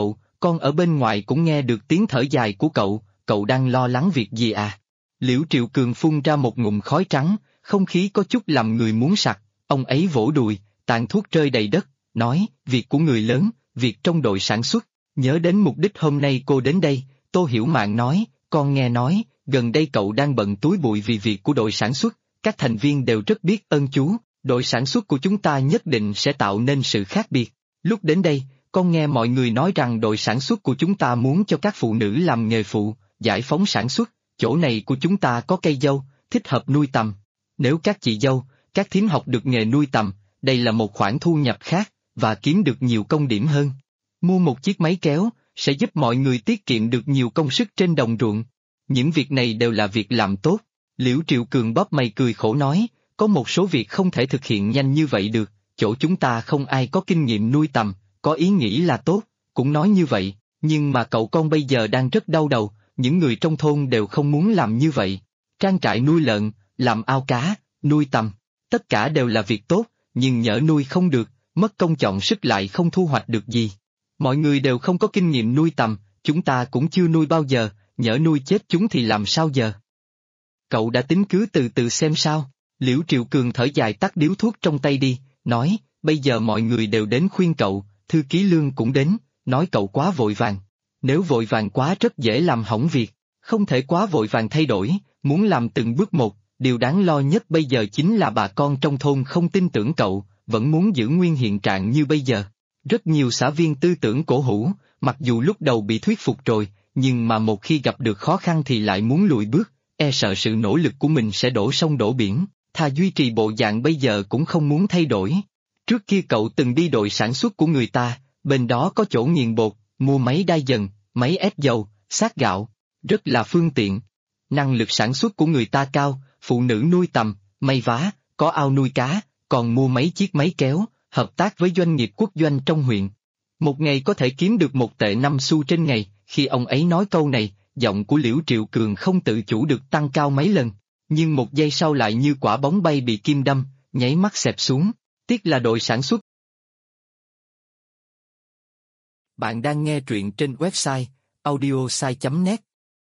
Con ở bên ngoài cũng nghe được tiếng thở dài của cậu đang lo lắng việc gì à? Liễu Triệu Cường phun ra một ngụm khói trắng, không khí có chút làm người muốn sặc, ông ấy vỗ đùi, tàn thuốc rơi đầy đất, nói, việc của người lớn, việc trong đội sản xuất, nhớ đến mục đích hôm nay cô đến đây, Tô Hiểu Mạn nói, con nghe nói, gần đây cậu đang bận túi bụi vì việc của đội sản xuất, các thành viên đều rất biết ơn chú, đội sản xuất của chúng ta nhất định sẽ tạo nên sự khác biệt. Lúc đến đây, con nghe mọi người nói rằng đội sản xuất của chúng ta muốn cho các phụ nữ làm nghề phụ, giải phóng sản xuất, chỗ này của chúng ta có cây dâu, thích hợp nuôi tầm. Nếu các chị dâu, các thím học được nghề nuôi tầm, đây là một khoản thu nhập khác, và kiếm được nhiều công điểm hơn. Mua một chiếc máy kéo, sẽ giúp mọi người tiết kiệm được nhiều công sức trên đồng ruộng. Những việc này đều là việc làm tốt. Liễu Triệu Cường bóp mày cười khổ nói, có một số việc không thể thực hiện nhanh như vậy được, chỗ chúng ta không ai có kinh nghiệm nuôi tầm, có ý nghĩ là tốt, cũng nói như vậy, nhưng mà cậu con bây giờ đang rất đau đầu, những người trong thôn đều không muốn làm như vậy. Trang trại nuôi lợn, làm ao cá, nuôi tầm, tất cả đều là việc tốt, nhưng nhỡ nuôi không được, mất công chọn sức lại không thu hoạch được gì. Mọi người đều không có kinh nghiệm nuôi tầm, chúng ta cũng chưa nuôi bao giờ, nhỡ nuôi chết chúng thì làm sao giờ? Cậu đã tính cứ từ từ xem sao? Liễu Triệu Cường thở dài tắt điếu thuốc trong tay đi, nói, bây giờ mọi người đều đến khuyên cậu, thư ký Lương cũng đến, nói cậu quá vội vàng. Nếu vội vàng quá rất dễ làm hỏng việc, không thể quá vội vàng thay đổi, muốn làm từng bước một, điều đáng lo nhất bây giờ chính là bà con trong thôn không tin tưởng cậu, vẫn muốn giữ nguyên hiện trạng như bây giờ. Rất nhiều xã viên tư tưởng cổ hủ, mặc dù lúc đầu bị thuyết phục rồi, nhưng mà một khi gặp được khó khăn thì lại muốn lùi bước, e sợ sự nỗ lực của mình sẽ đổ sông đổ biển, thà duy trì bộ dạng bây giờ cũng không muốn thay đổi. Trước kia cậu từng đi đội sản xuất của người ta, bên đó có chỗ nghiền bột, mua máy đai dần, máy ép dầu, sát gạo, rất là phương tiện. Năng lực sản xuất của người ta cao, phụ nữ nuôi tầm, may vá, có ao nuôi cá, còn mua mấy chiếc máy kéo, hợp tác với doanh nghiệp quốc doanh trong huyện. Một ngày có thể kiếm được 1 tệ 5 xu trên ngày, khi ông ấy nói câu này, giọng của Liễu Triệu Cường không tự chủ được tăng cao mấy lần, nhưng một giây sau lại như quả bóng bay bị kim đâm, nháy mắt xẹp xuống, tiếc là đội sản xuất. Bạn đang nghe truyện trên website audiosai.net.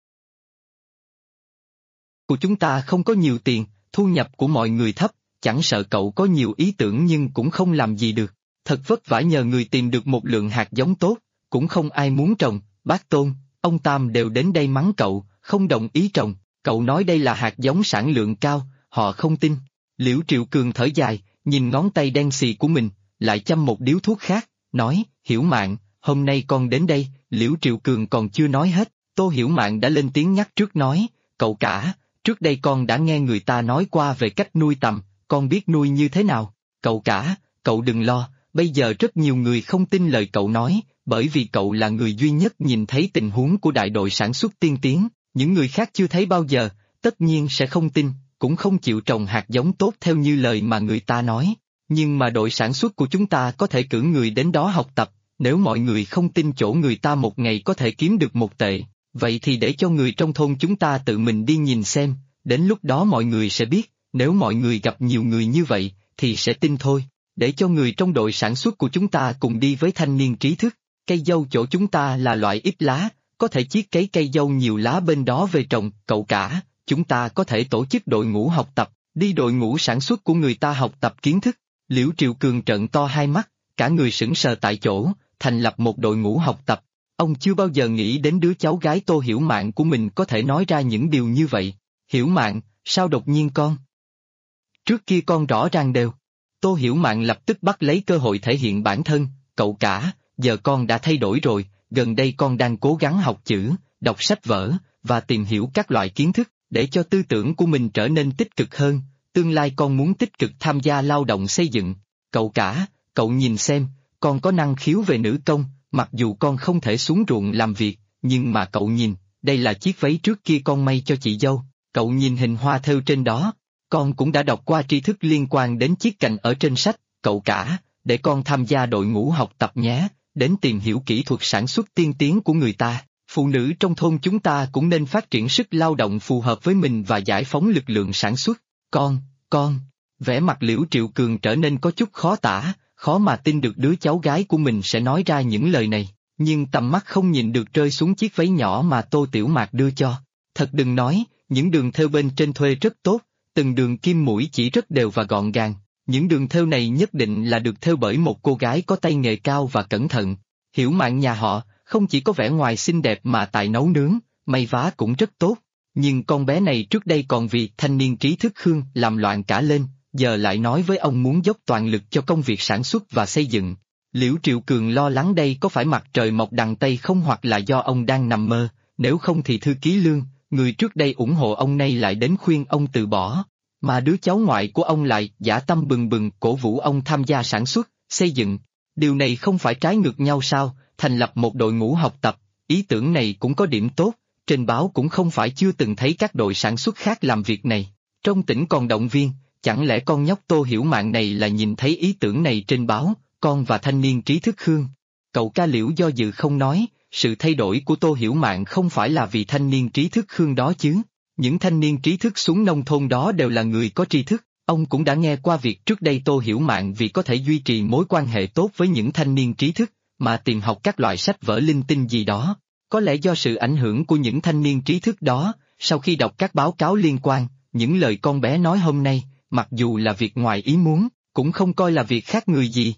Của chúng ta không có nhiều tiền, thu nhập của mọi người thấp, chẳng sợ cậu có nhiều ý tưởng nhưng cũng không làm gì được. Thật vất vả nhờ người tìm được một lượng hạt giống tốt, cũng không ai muốn trồng, bác Tôn, ông Tam đều đến đây mắng cậu, không đồng ý trồng, cậu nói đây là hạt giống sản lượng cao, họ không tin. Liễu Triệu Cường thở dài, nhìn ngón tay đen xì của mình, lại châm một điếu thuốc khác, nói, Hiểu Mạn, hôm nay con đến đây, Liễu Triệu Cường còn chưa nói hết, Tô Hiểu Mạn đã lên tiếng nhắc trước nói, cậu cả, trước đây con đã nghe người ta nói qua về cách nuôi tầm, con biết nuôi như thế nào, cậu cả, cậu đừng lo, bây giờ rất nhiều người không tin lời cậu nói, bởi vì cậu là người duy nhất nhìn thấy tình huống của đại đội sản xuất tiên tiến, những người khác chưa thấy bao giờ, tất nhiên sẽ không tin, cũng không chịu trồng hạt giống tốt theo như lời mà người ta nói, nhưng mà đội sản xuất của chúng ta có thể cử người đến đó học tập, nếu mọi người không tin chỗ người ta một ngày có thể kiếm được 1 tệ, vậy thì để cho người trong thôn chúng ta tự mình đi nhìn xem, đến lúc đó mọi người sẽ biết, nếu mọi người gặp nhiều người như vậy, thì sẽ tin thôi, để cho người trong đội sản xuất của chúng ta cùng đi với thanh niên trí thức, cây dâu chỗ chúng ta là loại ít lá, có thể chiết cấy cây dâu nhiều lá bên đó về trồng, cậu cả, chúng ta có thể tổ chức đội ngũ học tập, đi đội ngũ sản xuất của người ta học tập kiến thức. Liễu Triệu Cường trợn to hai mắt, cả người sững sờ tại chỗ, thành lập một đội ngũ học tập. Ông chưa bao giờ nghĩ đến đứa cháu gái Tô Hiểu Mạn của mình có thể nói ra những điều như vậy. Hiểu Mạn, sao đột nhiên con? Trước kia con rõ ràng đều. Tô Hiểu Mạn lập tức bắt lấy cơ hội thể hiện bản thân, cậu cả, giờ con đã thay đổi rồi, gần đây con đang cố gắng học chữ, đọc sách vở, và tìm hiểu các loại kiến thức, để cho tư tưởng của mình trở nên tích cực hơn, tương lai con muốn tích cực tham gia lao động xây dựng. Cậu cả, cậu nhìn xem, con có năng khiếu về nữ công, mặc dù con không thể xuống ruộng làm việc, nhưng mà cậu nhìn, đây là chiếc váy trước kia con may cho chị dâu, cậu nhìn hình hoa thêu trên đó. Con cũng đã đọc qua tri thức liên quan đến chiếc cành ở trên sách, cậu cả, để con tham gia đội ngũ học tập nhé, đến tìm hiểu kỹ thuật sản xuất tiên tiến của người ta. Phụ nữ trong thôn chúng ta cũng nên phát triển sức lao động phù hợp với mình và giải phóng lực lượng sản xuất. Con, vẻ mặt Liễu Triệu Cường trở nên có chút khó tả, khó mà tin được đứa cháu gái của mình sẽ nói ra những lời này, nhưng tầm mắt không nhìn được rơi xuống chiếc váy nhỏ mà Tô Tiểu Mạt đưa cho. Thật đừng nói, những đường thêu bên trên thuê rất tốt. Từng đường kim mũi chỉ rất đều và gọn gàng, những đường thêu này nhất định là được thêu bởi một cô gái có tay nghề cao và cẩn thận. Hiểu Mạn nhà họ, không chỉ có vẻ ngoài xinh đẹp mà tài nấu nướng, may vá cũng rất tốt, nhưng con bé này trước đây còn vì thanh niên trí thức Khương làm loạn cả lên, giờ lại nói với ông muốn dốc toàn lực cho công việc sản xuất và xây dựng. Liễu Triệu Cường lo lắng đây có phải mặt trời mọc đằng Tây không hoặc là do ông đang nằm mơ, nếu không thì thư ký Lương, người trước đây ủng hộ ông nay lại đến khuyên ông từ bỏ, mà đứa cháu ngoại của ông lại dã tâm bừng bừng cổ vũ ông tham gia sản xuất, xây dựng. Điều này không phải trái ngược nhau sao? Thành lập một đội ngũ học tập, ý tưởng này cũng có điểm tốt, trên báo cũng không phải chưa từng thấy các đội sản xuất khác làm việc này. Trong tỉnh còn động viên, chẳng lẽ con nhóc Tô Hiểu Mạn này là nhìn thấy ý tưởng này trên báo, con và thanh niên trí thức Khương. Cậu ca Liễu do dự không nói, sự thay đổi của Tô Hiểu Mạn không phải là vì thanh niên trí thức Khương đó chứ. Những thanh niên trí thức xuống nông thôn đó đều là người có tri thức, ông cũng đã nghe qua việc trước đây Tô Hiểu Mạn vì có thể duy trì mối quan hệ tốt với những thanh niên trí thức, mà tìm học các loại sách vở linh tinh gì đó. Có lẽ do sự ảnh hưởng của những thanh niên trí thức đó, sau khi đọc các báo cáo liên quan, những lời con bé nói hôm nay, mặc dù là việc ngoài ý muốn, cũng không coi là việc khác người gì,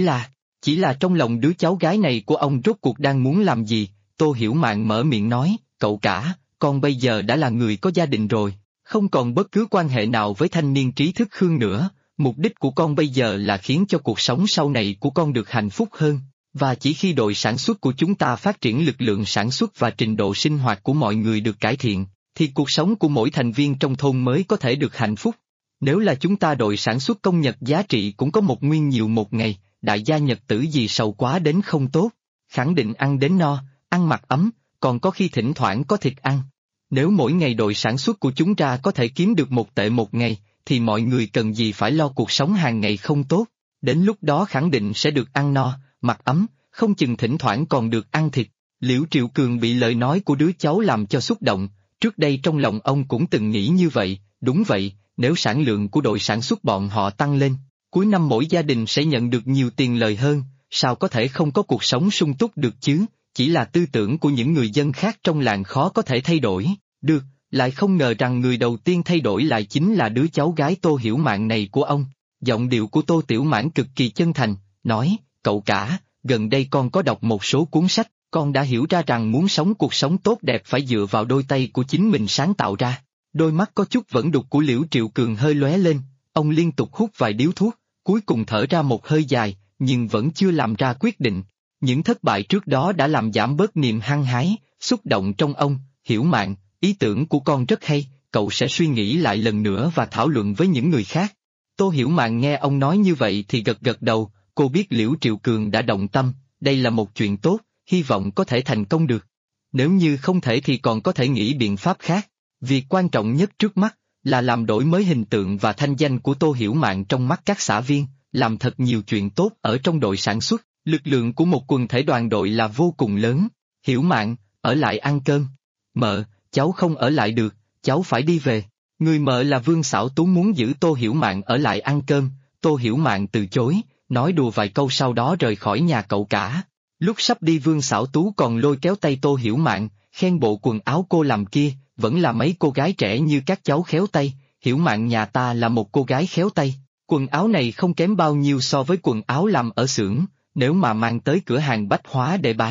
chỉ là trong lòng đứa cháu gái này của ông rốt cuộc đang muốn làm gì. Tô Hiểu Mạn mở miệng nói, cậu cả, con bây giờ đã là người có gia đình rồi, không còn bất cứ quan hệ nào với thanh niên trí thức Khương nữa, mục đích của con bây giờ là khiến cho cuộc sống sau này của con được hạnh phúc hơn, và chỉ khi đội sản xuất của chúng ta phát triển lực lượng sản xuất và trình độ sinh hoạt của mọi người được cải thiện, thì cuộc sống của mỗi thành viên trong thôn mới có thể được hạnh phúc. Nếu là chúng ta đội sản xuất công nhật giá trị cũng có một nguyên nhiều một ngày, đại gia nhật tử gì sầu quá đến không tốt, khẳng định ăn đến no, ăn mặc ấm, còn có khi thỉnh thoảng có thịt ăn. Nếu mỗi ngày đội sản xuất của chúng ta có thể kiếm được 1 tệ một ngày, thì mọi người cần gì phải lo cuộc sống hàng ngày không tốt, đến lúc đó khẳng định sẽ được ăn no, mặc ấm, không chừng thỉnh thoảng còn được ăn thịt. Liễu Triệu Cường bị lời nói của đứa cháu làm cho xúc động, trước đây trong lòng ông cũng từng nghĩ như vậy, đúng vậy, nếu sản lượng của đội sản xuất bọn họ tăng lên, cuối năm mỗi gia đình sẽ nhận được nhiều tiền lời hơn, sao có thể không có cuộc sống sung túc được chứ, chỉ là tư tưởng của những người dân khác trong làng khó có thể thay đổi, được, lại không ngờ rằng người đầu tiên thay đổi lại chính là đứa cháu gái Tô Hiểu Mạn này của ông. Giọng điệu của Tô Tiểu Mãn cực kỳ chân thành, nói, cậu cả, gần đây con có đọc một số cuốn sách, con đã hiểu ra rằng muốn sống cuộc sống tốt đẹp phải dựa vào đôi tay của chính mình sáng tạo ra. Đôi mắt có chút vẫn đục của Liễu Triệu Cường hơi lóe lên, ông liên tục hút vài điếu thuốc, cuối cùng thở ra một hơi dài, nhưng vẫn chưa làm ra quyết định. Những thất bại trước đó đã làm giảm bớt niềm hăng hái, xúc động trong ông. Hiểu Mạn, ý tưởng của con rất hay, cậu sẽ suy nghĩ lại lần nữa và thảo luận với những người khác. Tô Hiểu Mạn nghe ông nói như vậy thì gật gật đầu, cô biết Liễu Triệu Cường đã động tâm, đây là một chuyện tốt, hy vọng có thể thành công được. Nếu như không thể thì còn có thể nghĩ biện pháp khác. Việc quan trọng nhất trước mắt là làm đổi mới hình tượng và thanh danh của Tô Hiểu Mạn trong mắt các xã viên, làm thật nhiều chuyện tốt ở trong đội sản xuất. Lực lượng của một quần thể đoàn đội là vô cùng lớn. Hiểu Mạn, ở lại ăn cơm. Mợ, cháu không ở lại được, cháu phải đi về. Người mợ là Vương Xảo Tú muốn giữ Tô Hiểu Mạn ở lại ăn cơm, Tô Hiểu Mạn từ chối, nói đùa vài câu sau đó rời khỏi nhà cậu cả. Lúc sắp đi Vương Xảo Tú còn lôi kéo tay Tô Hiểu Mạn, khen bộ quần áo cô làm kia, vẫn là mấy cô gái trẻ như các cháu khéo tay, Hiểu Mạn nhà ta là một cô gái khéo tay, quần áo này không kém bao nhiêu so với quần áo làm ở xưởng, nếu mà mang tới cửa hàng bách hóa để bán,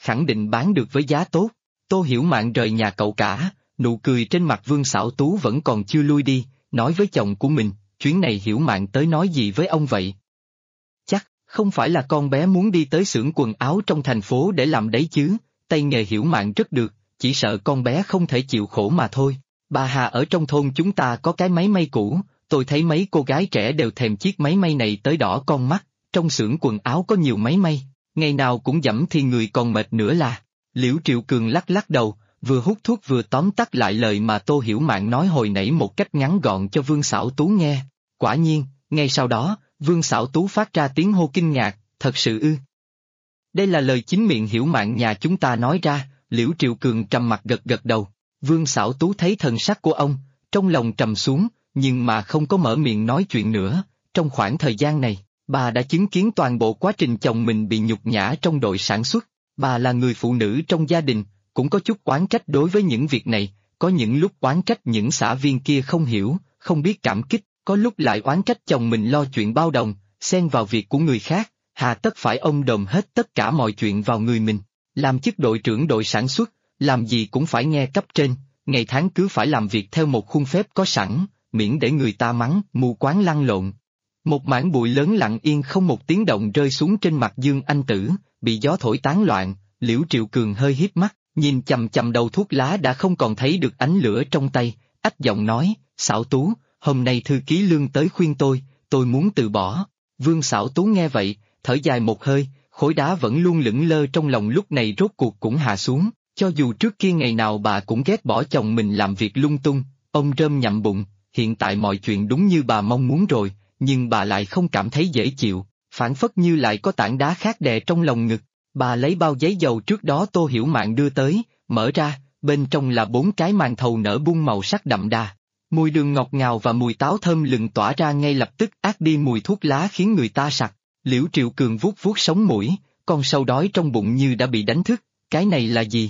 khẳng định bán được với giá tốt. Tô Hiểu Mạn rời nhà cậu cả, nụ cười trên mặt Vương Xảo Tú vẫn còn chưa lui đi, nói với chồng của mình, chuyến này Hiểu Mạn tới nói gì với ông vậy? Chắc, không phải là con bé muốn đi tới xưởng quần áo trong thành phố để làm đấy chứ, tay nghề Hiểu Mạn rất được, chỉ sợ con bé không thể chịu khổ mà thôi. Bà Hà ở trong thôn chúng ta có cái máy may cũ, tôi thấy mấy cô gái trẻ đều thèm chiếc máy may này tới đỏ con mắt, trong xưởng quần áo có nhiều máy may, ngày nào cũng dẫm thì người còn mệt nữa là. Liễu Triệu Cường lắc lắc đầu, vừa hút thuốc vừa tóm tắt lại lời mà Tô Hiểu Mạn nói hồi nãy một cách ngắn gọn cho Vương Xảo Tú nghe. Quả nhiên, ngay sau đó, Vương Xảo Tú phát ra tiếng hô kinh ngạc, thật sự ư? Đây là lời chính miệng Hiểu Mạn nhà chúng ta nói ra, Liễu Triệu Cường trầm mặt gật gật đầu. Vương Xảo Tú thấy thần sắc của ông, trong lòng trầm xuống, nhưng mà không có mở miệng nói chuyện nữa. Trong khoảng thời gian này, bà đã chứng kiến toàn bộ quá trình chồng mình bị nhục nhã trong đội sản xuất. Bà là người phụ nữ trong gia đình, cũng có chút oán trách đối với những việc này, có những lúc oán trách những xã viên kia không hiểu, không biết cảm kích, có lúc lại oán trách chồng mình lo chuyện bao đồng, xen vào việc của người khác, hà tất phải ông đồm hết tất cả mọi chuyện vào người mình. Làm chức đội trưởng đội sản xuất, làm gì cũng phải nghe cấp trên, ngày tháng cứ phải làm việc theo một khuôn phép có sẵn, miễn để người ta mắng, mù quáng lăn lộn. Một mảng bụi lớn lặng yên không một tiếng động rơi xuống trên mặt Dương Anh Tử, bị gió thổi tán loạn, Liễu Triệu Cường hơi híp mắt, nhìn chằm chằm đầu thuốc lá đã không còn thấy được ánh lửa trong tay, ách giọng nói, Xảo Tú, hôm nay thư ký Lương tới khuyên tôi muốn từ bỏ. Vương Xảo Tú nghe vậy, thở dài một hơi, khối đá vẫn luôn lững lơ trong lòng lúc này rốt cuộc cũng hạ xuống, cho dù trước kia ngày nào bà cũng ghét bỏ chồng mình làm việc lung tung, ông rơm nhậm bụng, hiện tại mọi chuyện đúng như bà mong muốn rồi, nhưng bà lại không cảm thấy dễ chịu, phản phất như lại có tảng đá khác đè trong lòng ngực. Bà lấy bao giấy dầu trước đó Tô Hiểu Mạn đưa tới, mở ra, bên trong là 4 cái màn thầu nở bung màu sắc đậm đà. Mùi đường ngọt ngào và mùi táo thơm lừng tỏa ra ngay lập tức át đi mùi thuốc lá khiến người ta sặc. Liễu Triệu Cường vuốt vuốt sống mũi, con sâu đói trong bụng như đã bị đánh thức, cái này là gì?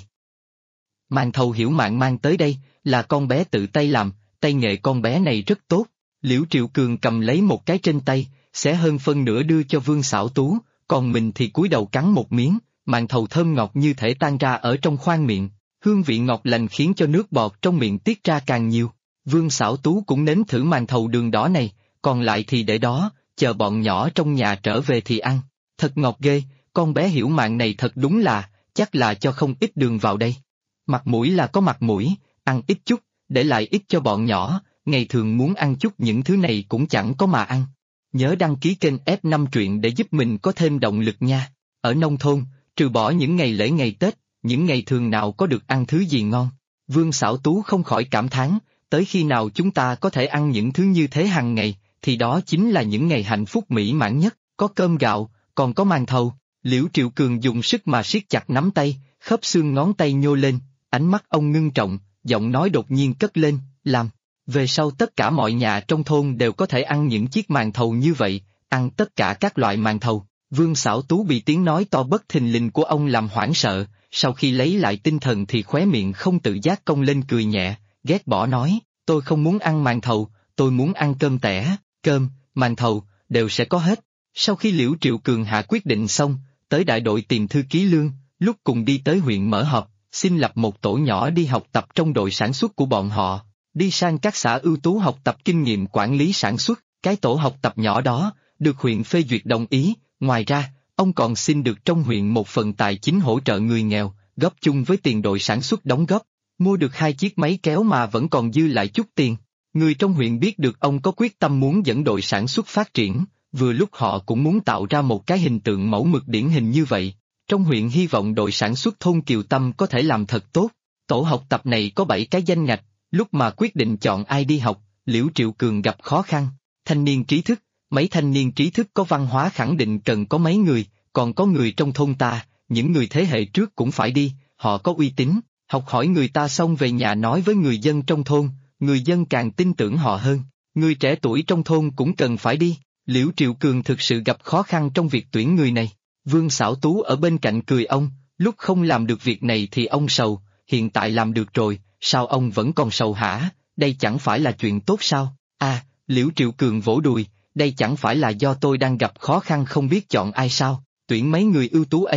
Màn thầu Hiểu Mạn mang tới đây, là con bé tự tay làm, tay nghệ con bé này rất tốt. Liễu Triệu Cường cầm lấy một cái trên tay, xé hơn phân nửa đưa cho Vương Xảo Tú, còn mình thì cúi đầu cắn một miếng, màn thầu thơm ngọt như thể tan ra ở trong khoang miệng, hương vị ngọt lành khiến cho nước bọt trong miệng tiết ra càng nhiều. Vương Xảo Tú cũng nếm thử màn thầu đường đỏ này, còn lại thì để đó, chờ bọn nhỏ trong nhà trở về thì ăn. Thật ngọt ghê, con bé Hiểu Mạn này thật đúng là, chắc là cho không ít đường vào đây. Mặt mũi là có mặt mũi, ăn ít chút, để lại ít cho bọn nhỏ, ngày thường muốn ăn chút những thứ này cũng chẳng có mà ăn. Nhớ đăng ký kênh F5 truyện để giúp mình có thêm động lực nha. Ở nông thôn, trừ bỏ những ngày lễ ngày Tết, những ngày thường nào có được ăn thứ gì ngon. Vương Xảo Tú không khỏi cảm thán, tới khi nào chúng ta có thể ăn những thứ như thế hàng ngày, thì đó chính là những ngày hạnh phúc mỹ mãn nhất, có cơm gạo, còn có màn thầu. Liễu Triệu Cường dùng sức mà siết chặt nắm tay, khớp xương ngón tay nhô lên, ánh mắt ông ngưng trọng, giọng nói đột nhiên cất lên, làm. Về sau tất cả mọi nhà trong thôn đều có thể ăn những chiếc màn thầu như vậy, ăn tất cả các loại màn thầu. Vương Xảo Tú bị tiếng nói to bất thình lình của ông làm hoảng sợ, sau khi lấy lại tinh thần thì khóe miệng không tự giác cong lên cười nhẹ, ghét bỏ nói, tôi không muốn ăn màn thầu, tôi muốn ăn cơm tẻ, cơm, màn thầu, đều sẽ có hết. Sau khi Liễu Triệu Cường hạ quyết định xong, tới đại đội tìm thư ký Lương, lúc cùng đi tới huyện mở họp, xin lập một tổ nhỏ đi học tập trong đội sản xuất của bọn họ. Đi sang các xã ưu tú học tập kinh nghiệm quản lý sản xuất, cái tổ học tập nhỏ đó, được huyện phê duyệt đồng ý, ngoài ra, ông còn xin được trong huyện một phần tài chính hỗ trợ người nghèo, góp chung với tiền đội sản xuất đóng góp, mua được 2 chiếc máy kéo mà vẫn còn dư lại chút tiền. Người trong huyện biết được ông có quyết tâm muốn dẫn đội sản xuất phát triển, vừa lúc họ cũng muốn tạo ra một cái hình tượng mẫu mực điển hình như vậy. Trong huyện hy vọng đội sản xuất thôn Kiều Tâm có thể làm thật tốt. Tổ học tập này có 7 cái danh ngạch. Lúc mà quyết định chọn ai đi học, Liễu Triệu Cường gặp khó khăn. Thanh niên trí thức, mấy thanh niên trí thức có văn hóa khẳng định cần có mấy người, còn có người trong thôn ta, những người thế hệ trước cũng phải đi, họ có uy tín, học hỏi người ta xong về nhà nói với người dân trong thôn, người dân càng tin tưởng họ hơn. Người trẻ tuổi trong thôn cũng cần phải đi. Liễu Triệu Cường thực sự gặp khó khăn trong việc tuyển người này. Vương Xảo Tú ở bên cạnh cười ông, lúc không làm được việc này thì ông sầu, hiện tại làm được rồi, sao ông vẫn còn sầu hả, đây chẳng phải là chuyện tốt sao? À, Liễu Triệu Cường vỗ đùi, đây chẳng phải là do tôi đang gặp khó khăn không biết chọn ai sao, tuyển mấy người ưu tú ấy,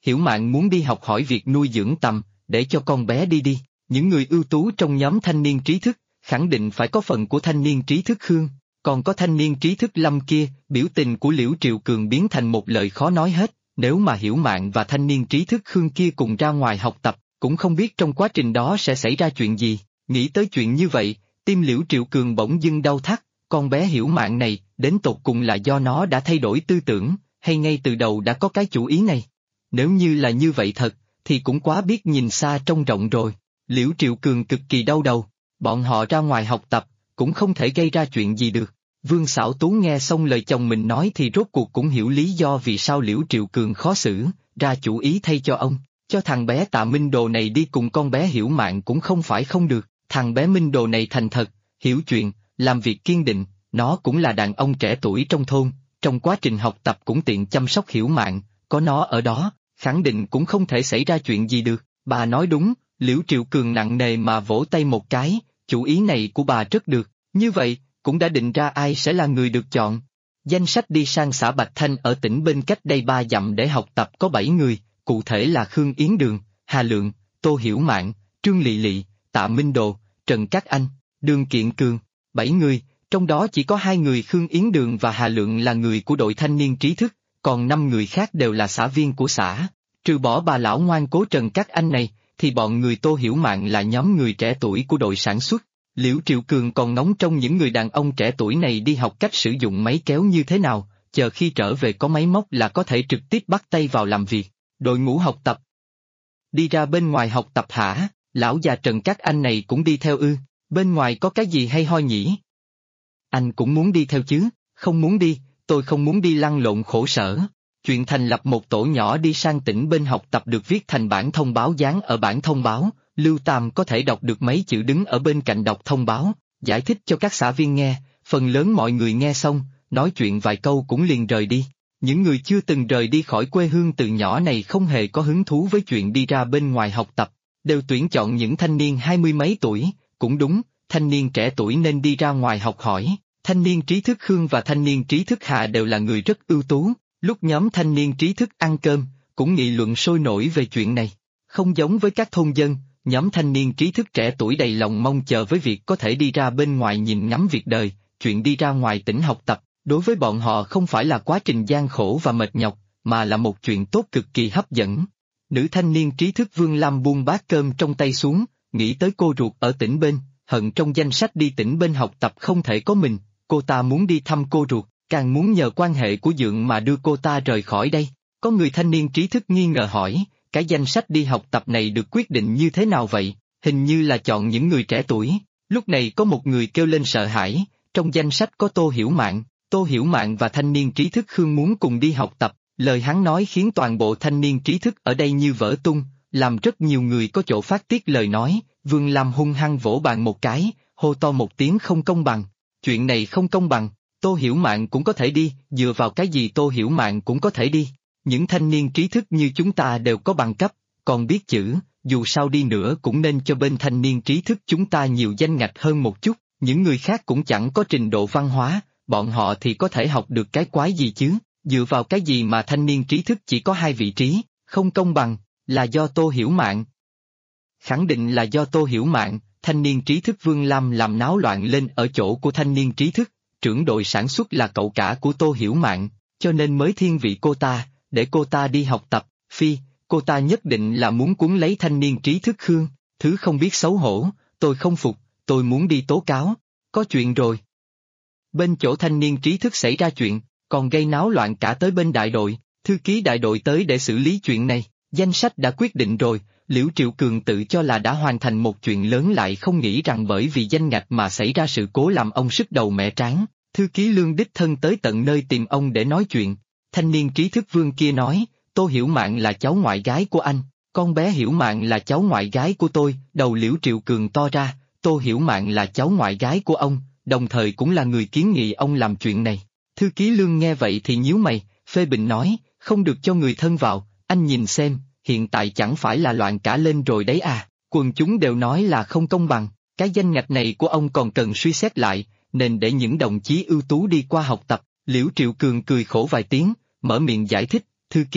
Hiểu Mạn muốn đi học hỏi việc nuôi dưỡng tầm, để cho con bé đi đi. Những người ưu tú trong nhóm thanh niên trí thức, khẳng định phải có phần của thanh niên trí thức Khương. Còn có thanh niên trí thức Lâm kia, biểu tình của Liễu Triệu Cường biến thành một lời khó nói hết. Nếu mà Hiểu Mạn và thanh niên trí thức Khương kia cùng ra ngoài học tập, cũng không biết trong quá trình đó sẽ xảy ra chuyện gì. Nghĩ tới chuyện như vậy, tim Liễu Triệu Cường bỗng dưng đau thắt. Con bé Hiểu Mạn này, đến tột cùng là do nó đã thay đổi tư tưởng, hay ngay từ đầu đã có cái chủ ý này? Nếu như là như vậy thật, thì cũng quá biết nhìn xa trông rộng rồi. Liễu Triệu Cường cực kỳ đau đầu. Bọn họ ra ngoài học tập, cũng không thể gây ra chuyện gì được. Vương Xảo Tú nghe xong lời chồng mình nói thì rốt cuộc cũng hiểu lý do vì sao Liễu Triệu Cường khó xử, ra chủ ý thay cho ông. Cho thằng bé Tạ Minh Đồ này đi cùng con bé Hiểu Mạn cũng không phải không được. Thằng bé Minh Đồ này thành thật, hiểu chuyện, làm việc kiên định, nó cũng là đàn ông trẻ tuổi trong thôn, trong quá trình học tập cũng tiện chăm sóc Hiểu Mạn, có nó ở đó, khẳng định cũng không thể xảy ra chuyện gì được. Bà nói đúng, Liễu Triệu Cường nặng nề mà vỗ tay một cái, chủ ý này của bà rất được, như vậy, cũng đã định ra ai sẽ là người được chọn. Danh sách đi sang xã Bạch Thanh ở tỉnh bên cách đây 3 dặm để học tập có 7 người, cụ thể là Khương Yến Đường, Hà Lượng, Tô Hiểu Mạn, Trương Lị Lị, Tạ Minh Đồ, Trần Cát Anh, Đường Kiện Cường, 7 người, trong đó chỉ có 2 người Khương Yến Đường và Hà Lượng là người của đội thanh niên trí thức, còn 5 người khác đều là xã viên của xã. Trừ bỏ bà lão ngoan cố Trần Cát Anh này, thì bọn người Tô Hiểu Mạn là nhóm người trẻ tuổi của đội sản xuất. Liễu Triệu Cường còn ngóng trông những người đàn ông trẻ tuổi này đi học cách sử dụng máy kéo như thế nào, chờ khi trở về có máy móc là có thể trực tiếp bắt tay vào làm việc. Đội ngũ học tập. Đi ra bên ngoài học tập hả? Lão già Trần Cát Anh này cũng đi theo ư? Bên ngoài có cái gì hay ho nhỉ? Anh cũng muốn đi theo chứ? Không muốn đi, tôi không muốn đi lăn lộn khổ sở. Chuyện thành lập một tổ nhỏ đi sang tỉnh bên học tập được viết thành bản thông báo dán ở bản thông báo, Lưu Tam có thể đọc được mấy chữ đứng ở bên cạnh đọc thông báo, giải thích cho các xã viên nghe, phần lớn mọi người nghe xong, nói chuyện vài câu cũng liền rời đi. Những người chưa từng rời đi khỏi quê hương từ nhỏ này không hề có hứng thú với chuyện đi ra bên ngoài học tập, đều tuyển chọn những thanh niên 20 mấy tuổi, cũng đúng, thanh niên trẻ tuổi nên đi ra ngoài học hỏi. Thanh niên trí thức Khương và thanh niên trí thức Hà đều là người rất ưu tú, lúc nhóm thanh niên trí thức ăn cơm, cũng nghị luận sôi nổi về chuyện này. Không giống với các thôn dân, nhóm thanh niên trí thức trẻ tuổi đầy lòng mong chờ với việc có thể đi ra bên ngoài nhìn ngắm việc đời, chuyện đi ra ngoài tỉnh học tập, đối với bọn họ không phải là quá trình gian khổ và mệt nhọc, mà là một chuyện tốt cực kỳ hấp dẫn. Nữ thanh niên trí thức Vương Lam buông bát cơm trong tay xuống, nghĩ tới cô ruột ở tỉnh bên, hận trong danh sách đi tỉnh bên học tập không thể có mình, cô ta muốn đi thăm cô ruột, càng muốn nhờ quan hệ của Dượng mà đưa cô ta rời khỏi đây. Có người thanh niên trí thức nghi ngờ hỏi, cái danh sách đi học tập này được quyết định như thế nào vậy? Hình như là chọn những người trẻ tuổi. Lúc này có một người kêu lên sợ hãi, trong danh sách có Tô Hiểu Mạn. Tô Hiểu Mạn và thanh niên trí thức Khương muốn cùng đi học tập, lời hắn nói khiến toàn bộ thanh niên trí thức ở đây như vỡ tung, làm rất nhiều người có chỗ phát tiết lời nói. Vương Lam hung hăng vỗ bàn một cái, hô to một tiếng không công bằng. Chuyện này không công bằng, Tô Hiểu Mạn cũng có thể đi, dựa vào cái gì Tô Hiểu Mạn cũng có thể đi. Những thanh niên trí thức như chúng ta đều có bằng cấp, còn biết chữ, dù sao đi nữa cũng nên cho bên thanh niên trí thức chúng ta nhiều danh ngạch hơn một chút, những người khác cũng chẳng có trình độ văn hóa, bọn họ thì có thể học được cái quái gì chứ, dựa vào cái gì mà thanh niên trí thức chỉ có 2 vị trí, không công bằng, là do Tô Hiểu Mạn. Khẳng định là do Tô Hiểu Mạn, thanh niên trí thức Vương Lam làm náo loạn lên ở chỗ của thanh niên trí thức, trưởng đội sản xuất là cậu cả của Tô Hiểu Mạn, cho nên mới thiên vị cô ta, để cô ta đi học tập, phi, cô ta nhất định là muốn cuốn lấy thanh niên trí thức Khương, thứ không biết xấu hổ, tôi không phục, tôi muốn đi tố cáo, có chuyện rồi. Bên chỗ thanh niên trí thức xảy ra chuyện, còn gây náo loạn cả tới bên đại đội, thư ký đại đội tới để xử lý chuyện này, danh sách đã quyết định rồi, Liễu Triệu Cường tự cho là đã hoàn thành một chuyện lớn lại không nghĩ rằng bởi vì danh ngạch mà xảy ra sự cố làm ông sứt đầu mẻ trán, thư ký Lương đích thân tới tận nơi tìm ông để nói chuyện. Thanh niên trí thức Vương kia nói, Tô Hiểu Mạn là cháu ngoại gái của anh, con bé Hiểu Mạn là cháu ngoại gái của tôi, đầu Liễu Triệu Cường to ra, Tô Hiểu Mạn là cháu ngoại gái của ông, đồng thời cũng là người kiến nghị ông làm chuyện này. Thư ký Lương nghe vậy thì nhíu mày, phê bình nói, không được cho người thân vào, anh nhìn xem, hiện tại chẳng phải là loạn cả lên rồi đấy à, quần chúng đều nói là không công bằng, cái danh ngạch này của ông còn cần suy xét lại, nên để những đồng chí ưu tú đi qua học tập. Liễu Triệu Cường cười khổ vài tiếng, mở miệng giải thích, thư ký,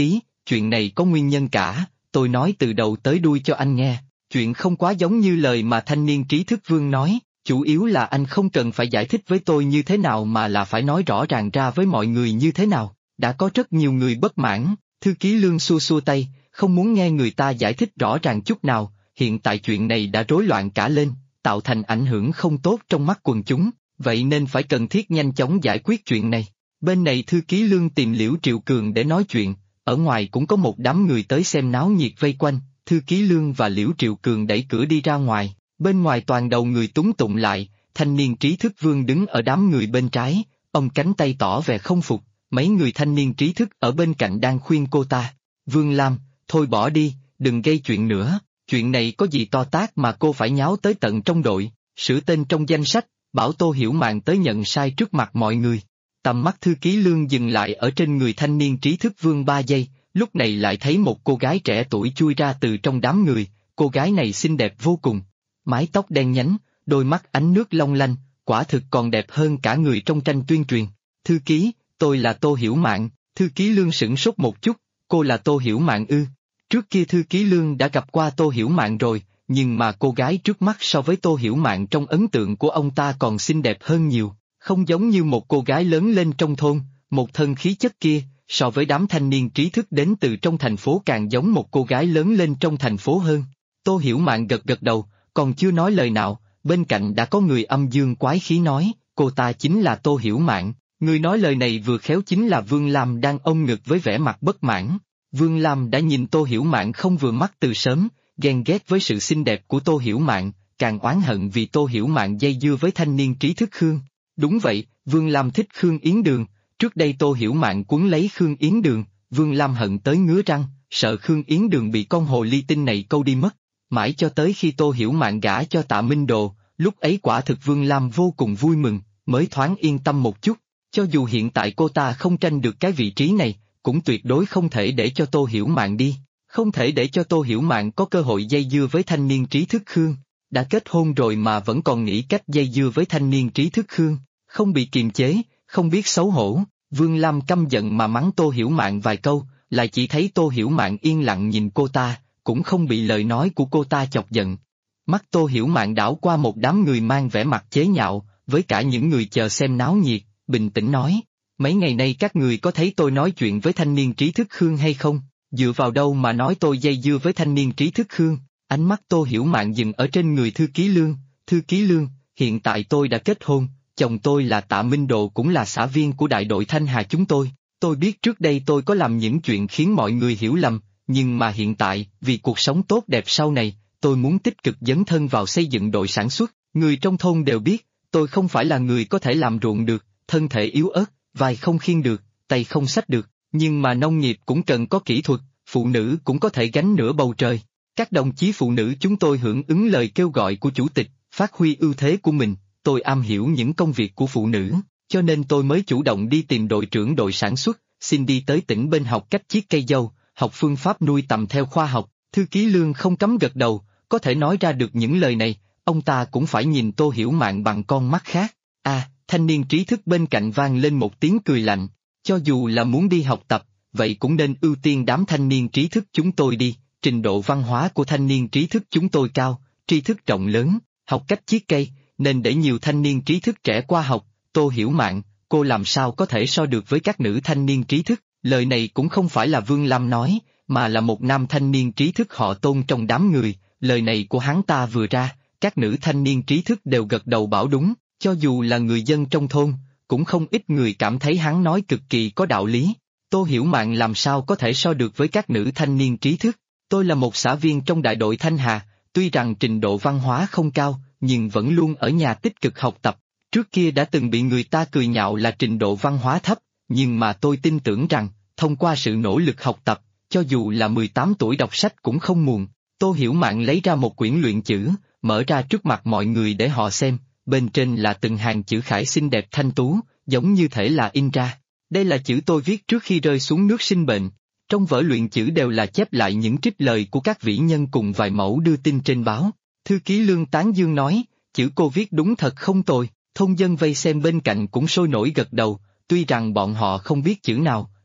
chuyện này có nguyên nhân cả, tôi nói từ đầu tới đuôi cho anh nghe. Chuyện không quá giống như lời mà thanh niên trí thức Vương nói, chủ yếu là anh không cần phải giải thích với tôi như thế nào mà là phải nói rõ ràng ra với mọi người như thế nào. Đã có rất nhiều người bất mãn, thư ký Lương xua xua tay, không muốn nghe người ta giải thích rõ ràng chút nào, hiện tại chuyện này đã rối loạn cả lên, tạo thành ảnh hưởng không tốt trong mắt quần chúng, vậy nên phải cần thiết nhanh chóng giải quyết chuyện này. Bên này thư ký Lương tìm Liễu Triệu Cường để nói chuyện, ở ngoài cũng có một đám người tới xem náo nhiệt vây quanh, thư ký Lương và Liễu Triệu Cường đẩy cửa đi ra ngoài, bên ngoài toàn đầu người túng tụng lại, thanh niên trí thức Vương đứng ở đám người bên trái, ông cánh tay tỏ vẻ không phục, mấy người thanh niên trí thức ở bên cạnh đang khuyên cô ta, Vương Lam, thôi bỏ đi, đừng gây chuyện nữa, chuyện này có gì to tát mà cô phải nháo tới tận trong đội, sửa tên trong danh sách, bảo Tô Hiểu Mạn tới nhận sai trước mặt mọi người. Tầm mắt thư ký Lương dừng lại ở trên người thanh niên trí thức Vương 3 giây, lúc này lại thấy một cô gái trẻ tuổi chui ra từ trong đám người, cô gái này xinh đẹp vô cùng, mái tóc đen nhánh, đôi mắt ánh nước long lanh, quả thực còn đẹp hơn cả người trong tranh tuyên truyền. Thư ký, tôi là Tô Hiểu Mạn, thư ký Lương sửng sốt một chút, cô là Tô Hiểu Mạn ư? Trước kia thư ký Lương đã gặp qua Tô Hiểu Mạn rồi, nhưng mà cô gái trước mắt so với Tô Hiểu Mạn trong ấn tượng của ông ta còn xinh đẹp hơn nhiều, không giống như một cô gái lớn lên trong thôn, một thân khí chất kia, so với đám thanh niên trí thức đến từ trong thành phố càng giống một cô gái lớn lên trong thành phố hơn. Tô Hiểu Mạn gật gật đầu, còn chưa nói lời nào, bên cạnh đã có người âm dương quái khí nói, cô ta chính là Tô Hiểu Mạn. Người nói lời này vừa khéo chính là Vương Lam đang ôm ngực với vẻ mặt bất mãn. Vương Lam đã nhìn Tô Hiểu Mạn không vừa mắt từ sớm, ghen ghét với sự xinh đẹp của Tô Hiểu Mạn, càng oán hận vì Tô Hiểu Mạn dây dưa với thanh niên trí thức Khương. Đúng vậy, Vương Lam thích Khương Yến Đường, trước đây Tô Hiểu Mạn cuốn lấy Khương Yến Đường, Vương Lam hận tới ngứa răng, sợ Khương Yến Đường bị con hồ ly tinh này câu đi mất. Mãi cho tới khi Tô Hiểu Mạn gả cho Tạ Minh Đồ, lúc ấy quả thực Vương Lam vô cùng vui mừng, mới thoáng yên tâm một chút. Cho dù hiện tại cô ta không tranh được cái vị trí này, cũng tuyệt đối không thể để cho Tô Hiểu Mạn đi, không thể để cho Tô Hiểu Mạn có cơ hội dây dưa với thanh niên trí thức Khương. Đã kết hôn rồi mà vẫn còn nghĩ cách dây dưa với thanh niên trí thức Khương, không bị kiềm chế, không biết xấu hổ. Vương Lam căm giận mà mắng Tô Hiểu Mạn vài câu, lại chỉ thấy Tô Hiểu Mạn yên lặng nhìn cô ta, cũng không bị lời nói của cô ta chọc giận. Mắt Tô Hiểu Mạn đảo qua một đám người mang vẻ mặt chế nhạo, với cả những người chờ xem náo nhiệt, bình tĩnh nói, mấy ngày nay các người có thấy tôi nói chuyện với thanh niên trí thức Khương hay không? Dựa vào đâu mà nói tôi dây dưa với thanh niên trí thức Khương? Ánh mắt Tô Hiểu Mạn dừng ở trên người thư ký Lương. Thư ký Lương, hiện tại tôi đã kết hôn, chồng tôi là Tạ Minh Đồ cũng là xã viên của đại đội Thanh Hà chúng tôi biết trước đây tôi có làm những chuyện khiến mọi người hiểu lầm, nhưng mà hiện tại, vì cuộc sống tốt đẹp sau này, tôi muốn tích cực dấn thân vào xây dựng đội sản xuất, người trong thôn đều biết, tôi không phải là người có thể làm ruộng được, thân thể yếu ớt, vai không khiêng được, tay không xách được, nhưng mà nông nghiệp cũng cần có kỹ thuật, phụ nữ cũng có thể gánh nửa bầu trời. Các đồng chí phụ nữ chúng tôi hưởng ứng lời kêu gọi của chủ tịch, phát huy ưu thế của mình, tôi am hiểu những công việc của phụ nữ, cho nên tôi mới chủ động đi tìm đội trưởng đội sản xuất, xin đi tới tỉnh bên học cách chiết cây dâu, học phương pháp nuôi tầm theo khoa học. Thư ký Lương không cấm gật đầu, có thể nói ra được những lời này, ông ta cũng phải nhìn Tô Hiểu Mạn bằng con mắt khác. Thanh niên trí thức bên cạnh vang lên một tiếng cười lạnh, cho dù là muốn đi học tập, vậy cũng nên ưu tiên đám thanh niên trí thức chúng tôi đi, trình độ văn hóa của thanh niên trí thức chúng tôi cao, tri thức rộng lớn, học cách chiết cây, nên để nhiều thanh niên trí thức trẻ qua học. Tô Hiểu Mạn, cô làm sao có thể so được với các nữ thanh niên trí thức? Lời này cũng không phải là Vương Lam nói, mà là một nam thanh niên trí thức họ Tôn trong đám người, lời này của hắn ta vừa ra, các nữ thanh niên trí thức đều gật đầu bảo đúng, cho dù là người dân trong thôn, cũng không ít người cảm thấy hắn nói cực kỳ có đạo lý. Tô Hiểu Mạn làm sao có thể so được với các nữ thanh niên trí thức? Tôi là một xã viên trong đại đội Thanh Hà, tuy rằng trình độ văn hóa không cao, nhưng vẫn luôn ở nhà tích cực học tập. Trước kia đã từng bị người ta cười nhạo là trình độ văn hóa thấp, nhưng mà tôi tin tưởng rằng, thông qua sự nỗ lực học tập, cho dù là 18 tuổi đọc sách cũng không muộn. Tô Hiểu Mạn lấy ra một quyển luyện chữ, mở ra trước mặt mọi người để họ xem, bên trên là từng hàng chữ khải xinh đẹp thanh tú, giống như thể là in ra. Đây là chữ tôi viết trước khi rơi xuống nước sinh bệnh. Trong vở luyện chữ đều là chép lại những trích lời của các vĩ nhân cùng vài mẫu đưa tin trên báo. Thư ký Lương tán dương nói, chữ cô viết đúng thật không tồi. Thôn dân vây xem bên cạnh cũng sôi nổi gật đầu, tuy rằng bọn họ không biết chữ nào,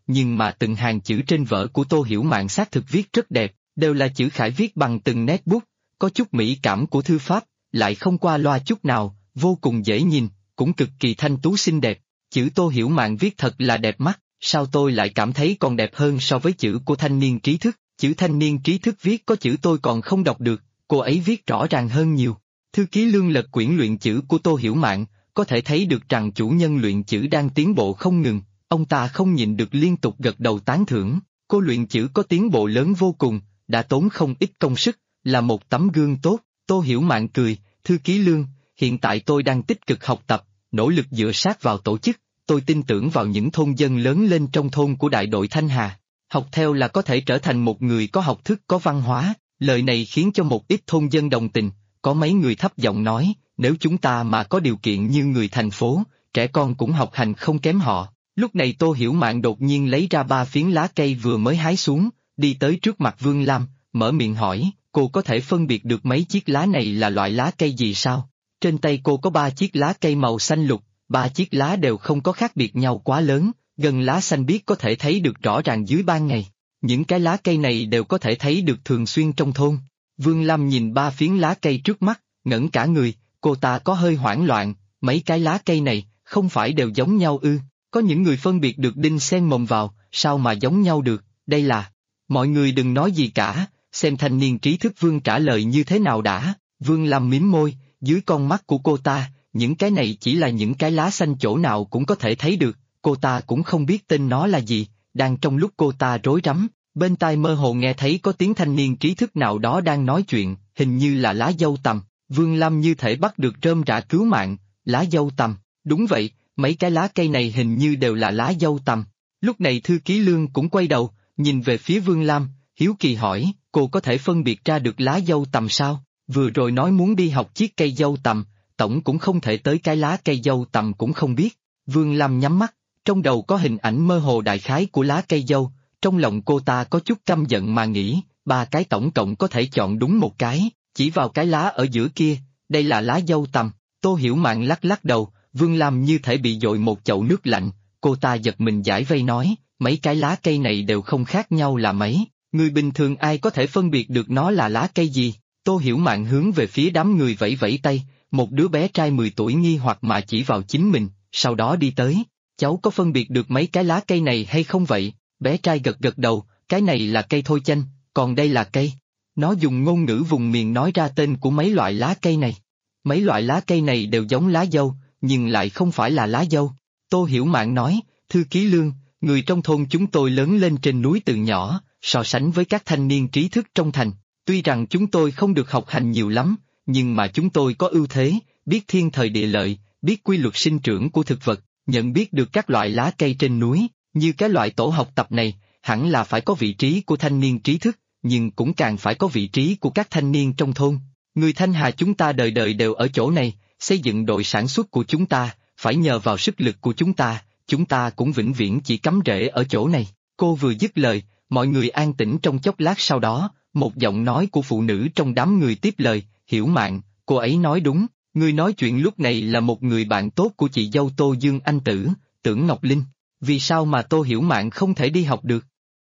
nhưng mà từng hàng chữ trên vở của Tô Hiểu Mạn xác thực viết rất đẹp, đều là chữ khải viết bằng từng nét bút, có chút mỹ cảm của thư pháp, lại không qua loa chút nào, vô cùng dễ nhìn, cũng cực kỳ thanh tú xinh đẹp. Chữ Tô Hiểu Mạn viết thật là đẹp mắt, sao tôi lại cảm thấy còn đẹp hơn so với chữ của thanh niên trí thức, chữ thanh niên trí thức viết có chữ tôi còn không đọc được, cô ấy viết rõ ràng hơn nhiều. Thư ký Lương lật quyển luyện chữ của Tô Hiểu Mạn, có thể thấy được rằng chủ nhân luyện chữ đang tiến bộ không ngừng, ông ta không nhịn được liên tục gật đầu tán thưởng, cô luyện chữ có tiến bộ lớn vô cùng, đã tốn không ít công sức, là một tấm gương tốt. Tô Hiểu Mạn cười, thư ký Lương, hiện tại tôi đang tích cực học tập, nỗ lực dựa sát vào tổ chức, tôi tin tưởng vào những thôn dân lớn lên trong thôn của đại đội Thanh Hà. Học theo là có thể trở thành một người có học thức có văn hóa, lời này khiến cho một ít thôn dân đồng tình, có mấy người thấp giọng nói, nếu chúng ta mà có điều kiện như người thành phố, trẻ con cũng học hành không kém họ. Lúc này Tô Hiểu Mạn đột nhiên lấy ra 3 phiến lá cây vừa mới hái xuống, đi tới trước mặt Vương Lam, mở miệng hỏi, cô có thể phân biệt được mấy chiếc lá này là loại lá cây gì sao? Trên tay cô có 3 chiếc lá cây màu xanh lục, 3 chiếc lá đều không có khác biệt nhau quá lớn, gần lá xanh biếc có thể thấy được rõ ràng dưới ban ngày. Những cái lá cây này đều có thể thấy được thường xuyên trong thôn. Vương Lam nhìn 3 phiến lá cây trước mắt, ngẩn cả người, cô ta có hơi hoảng loạn, mấy cái lá cây này, không phải đều giống nhau ư? Có những người phân biệt được đinh sen mồm vào, sao mà giống nhau được, đây là... Mọi người đừng nói gì cả, xem thanh niên trí thức Vương trả lời như thế nào đã. Vương Lam mím môi, dưới con mắt của cô ta, những cái này chỉ là những cái lá xanh chỗ nào cũng có thể thấy được, cô ta cũng không biết tên nó là gì. Đang trong lúc cô ta rối rắm, bên tai mơ hồ nghe thấy có tiếng thanh niên trí thức nào đó đang nói chuyện, hình như là lá dâu tằm. Vương Lam như thể bắt được rơm rạ cứu mạng, lá dâu tằm, đúng vậy, mấy cái lá cây này hình như đều là lá dâu tằm. Lúc này thư ký Lương cũng quay đầu, nhìn về phía Vương Lam, hiếu kỳ hỏi, cô có thể phân biệt ra được lá dâu tằm sao? Vừa rồi nói muốn đi học chiếc cây dâu tằm, tổng cũng không thể tới cái lá cây dâu tằm cũng không biết. Vương Lam nhắm mắt, trong đầu có hình ảnh mơ hồ đại khái của lá cây dâu, trong lòng cô ta có chút căm giận mà nghĩ, 3 cái tổng cộng có thể chọn đúng một cái, chỉ vào cái lá ở giữa kia, đây là lá dâu tằm. Tô Hiểu Mạn lắc lắc đầu, Vương Lam như thể bị dội một chậu nước lạnh, cô ta giật mình giải vây nói, mấy cái lá cây này đều không khác nhau là mấy, người bình thường ai có thể phân biệt được nó là lá cây gì? Tô Hiểu Mạn hướng về phía đám người vẫy vẫy tay, một đứa bé trai 10 tuổi nghi hoặc mà chỉ vào chính mình, sau đó đi tới, cháu có phân biệt được mấy cái lá cây này hay không vậy? Bé trai gật gật đầu, cái này là cây thôi chanh, còn đây là cây. Nó dùng ngôn ngữ vùng miền nói ra tên của mấy loại lá cây này. Mấy loại lá cây này đều giống lá dâu, nhưng lại không phải là lá dâu. Tô Hiểu Mạn nói, thư ký Lương, người trong thôn chúng tôi lớn lên trên núi từ nhỏ, so sánh với các thanh niên trí thức trong thành. Tuy rằng chúng tôi không được học hành nhiều lắm, nhưng mà chúng tôi có ưu thế, biết thiên thời địa lợi, biết quy luật sinh trưởng của thực vật, nhận biết được các loại lá cây trên núi, như cái loại tổ học tập này, hẳn là phải có vị trí của thanh niên trí thức, nhưng cũng càng phải có vị trí của các thanh niên trong thôn. Người Thanh Hà chúng ta đời đời đều ở chỗ này, xây dựng đội sản xuất của chúng ta, phải nhờ vào sức lực của chúng ta cũng vĩnh viễn chỉ cắm rễ ở chỗ này. Cô vừa dứt lời, mọi người an tĩnh trong chốc lát sau đó, một giọng nói của phụ nữ trong đám người tiếp lời, Hiểu Mạn, cô ấy nói đúng, người nói chuyện lúc này là một người bạn tốt của chị dâu Tô Dương Anh Tử, Tưởng Ngọc Linh. Vì sao mà Tô Hiểu Mạn không thể đi học được?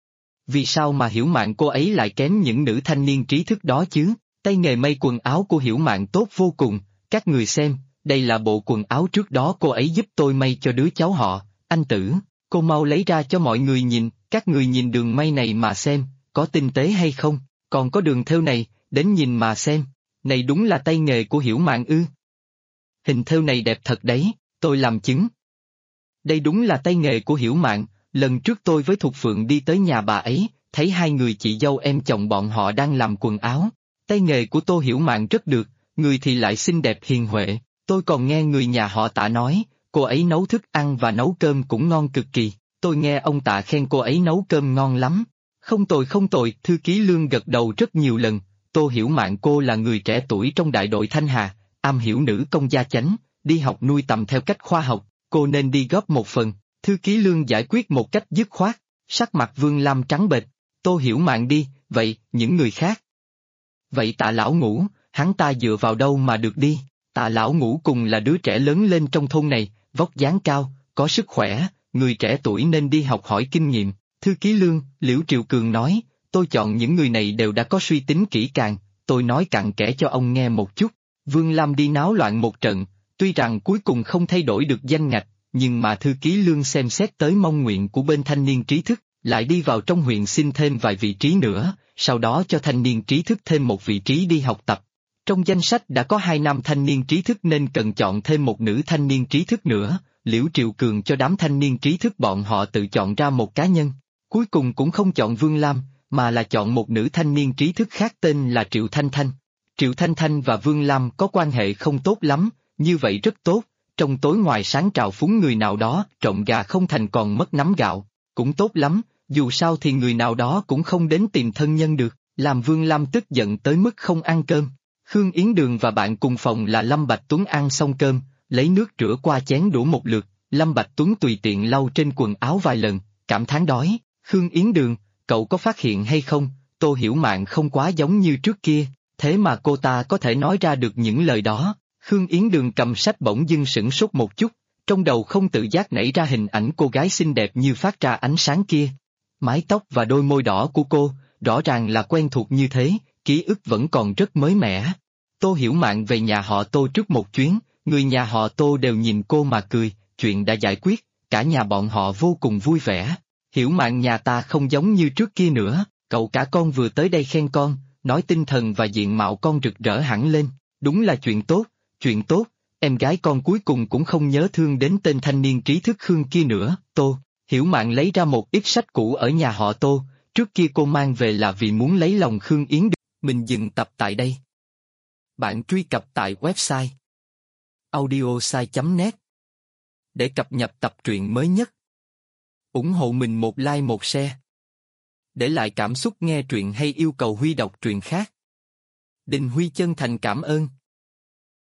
Vì sao mà Hiểu Mạn cô ấy lại kém những nữ thanh niên trí thức đó chứ? Tay nghề may quần áo của Hiểu Mạn tốt vô cùng, các người xem, đây là bộ quần áo trước đó cô ấy giúp tôi may cho đứa cháu họ, Anh Tử, cô mau lấy ra cho mọi người nhìn, các người nhìn đường may này mà xem, có tinh tế hay không, còn có đường thêu này, đến nhìn mà xem, này đúng là tay nghề của Hiểu Mạn ư? Hình thêu này đẹp thật đấy, tôi làm chứng. Đây đúng là tay nghề của Hiểu Mạn, lần trước tôi với Thục Phượng đi tới nhà bà ấy, thấy 2 người chị dâu em chồng bọn họ đang làm quần áo. Tay nghề của Tô Hiểu Mạn rất được, người thì lại xinh đẹp hiền huệ, tôi còn nghe người nhà họ Tạ nói, cô ấy nấu thức ăn và nấu cơm cũng ngon cực kỳ, tôi nghe ông Tạ khen cô ấy nấu cơm ngon lắm. Không tồi, thư ký Lương gật đầu rất nhiều lần, Tô Hiểu Mạn cô là người trẻ tuổi trong đại đội Thanh Hà, am hiểu nữ công gia chánh, đi học nuôi tầm theo cách khoa học, cô nên đi góp một phần, thư ký Lương giải quyết một cách dứt khoát, sắc mặt Vương Lam trắng bệch, Tô Hiểu Mạn đi, vậy, những người khác. Vậy Tạ Lão Ngũ, hắn ta dựa vào đâu mà được đi? Tạ Lão Ngũ cùng là đứa trẻ lớn lên trong thôn này, vóc dáng cao, có sức khỏe, người trẻ tuổi nên đi học hỏi kinh nghiệm. Thư ký Lương, Liễu Triệu Cường nói, tôi chọn những người này đều đã có suy tính kỹ càng, tôi nói cặn kẽ cho ông nghe một chút. Vương Lam đi náo loạn một trận, tuy rằng cuối cùng không thay đổi được danh ngạch, nhưng mà thư ký Lương xem xét tới mong nguyện của bên thanh niên trí thức, lại đi vào trong huyện xin thêm vài vị trí nữa, sau đó cho thanh niên trí thức thêm một vị trí đi học tập. Trong danh sách đã có 2 nam thanh niên trí thức nên cần chọn thêm một nữ thanh niên trí thức nữa, Liễu Triệu Cường cho đám thanh niên trí thức bọn họ tự chọn ra một cá nhân. Cuối cùng cũng không chọn Vương Lam, mà là chọn một nữ thanh niên trí thức khác tên là Triệu Thanh Thanh. Triệu Thanh Thanh và Vương Lam có quan hệ không tốt lắm, như vậy rất tốt, trong tối ngoài sáng trào phúng người nào đó, trộm gà không thành còn mất nắm gạo, cũng tốt lắm, dù sao thì người nào đó cũng không đến tìm thân nhân được, làm Vương Lam tức giận tới mức không ăn cơm. Khương Yến Đường và bạn cùng phòng là Lâm Bạch Tuấn ăn xong cơm, lấy nước rửa qua chén đũa một lượt, Lâm Bạch Tuấn tùy tiện lau trên quần áo vài lần, cảm thán đói. Khương Yến Đường, cậu có phát hiện hay không, Tô Hiểu Mạn không quá giống như trước kia, thế mà cô ta có thể nói ra được những lời đó. Khương Yến Đường cầm sách bỗng dưng sửng sốt một chút, trong đầu không tự giác nảy ra hình ảnh cô gái xinh đẹp như phát ra ánh sáng kia. Mái tóc và đôi môi đỏ của cô, rõ ràng là quen thuộc như thế, ký ức vẫn còn rất mới mẻ. Tô Hiểu Mạn về nhà họ Tô trước một chuyến, người nhà họ Tô đều nhìn cô mà cười, chuyện đã giải quyết, cả nhà bọn họ vô cùng vui vẻ. Hiểu Mạn nhà ta không giống như trước kia nữa, cậu cả con vừa tới đây khen con, nói tinh thần và diện mạo con rực rỡ hẳn lên, đúng là chuyện tốt, em gái con cuối cùng cũng không nhớ thương đến tên thanh niên trí thức Khương kia nữa. Tô Hiểu Mạn lấy ra một ít sách cũ ở nhà họ Tô, trước kia cô mang về là vì muốn lấy lòng Khương Yến Đường. Mình dừng tập tại đây. Bạn truy cập tại website audiosai.net để cập nhật tập truyện mới nhất. Ủng hộ mình một like một share. Để lại cảm xúc nghe truyện hay yêu cầu Huy đọc truyện khác. Đình Huy chân thành cảm ơn.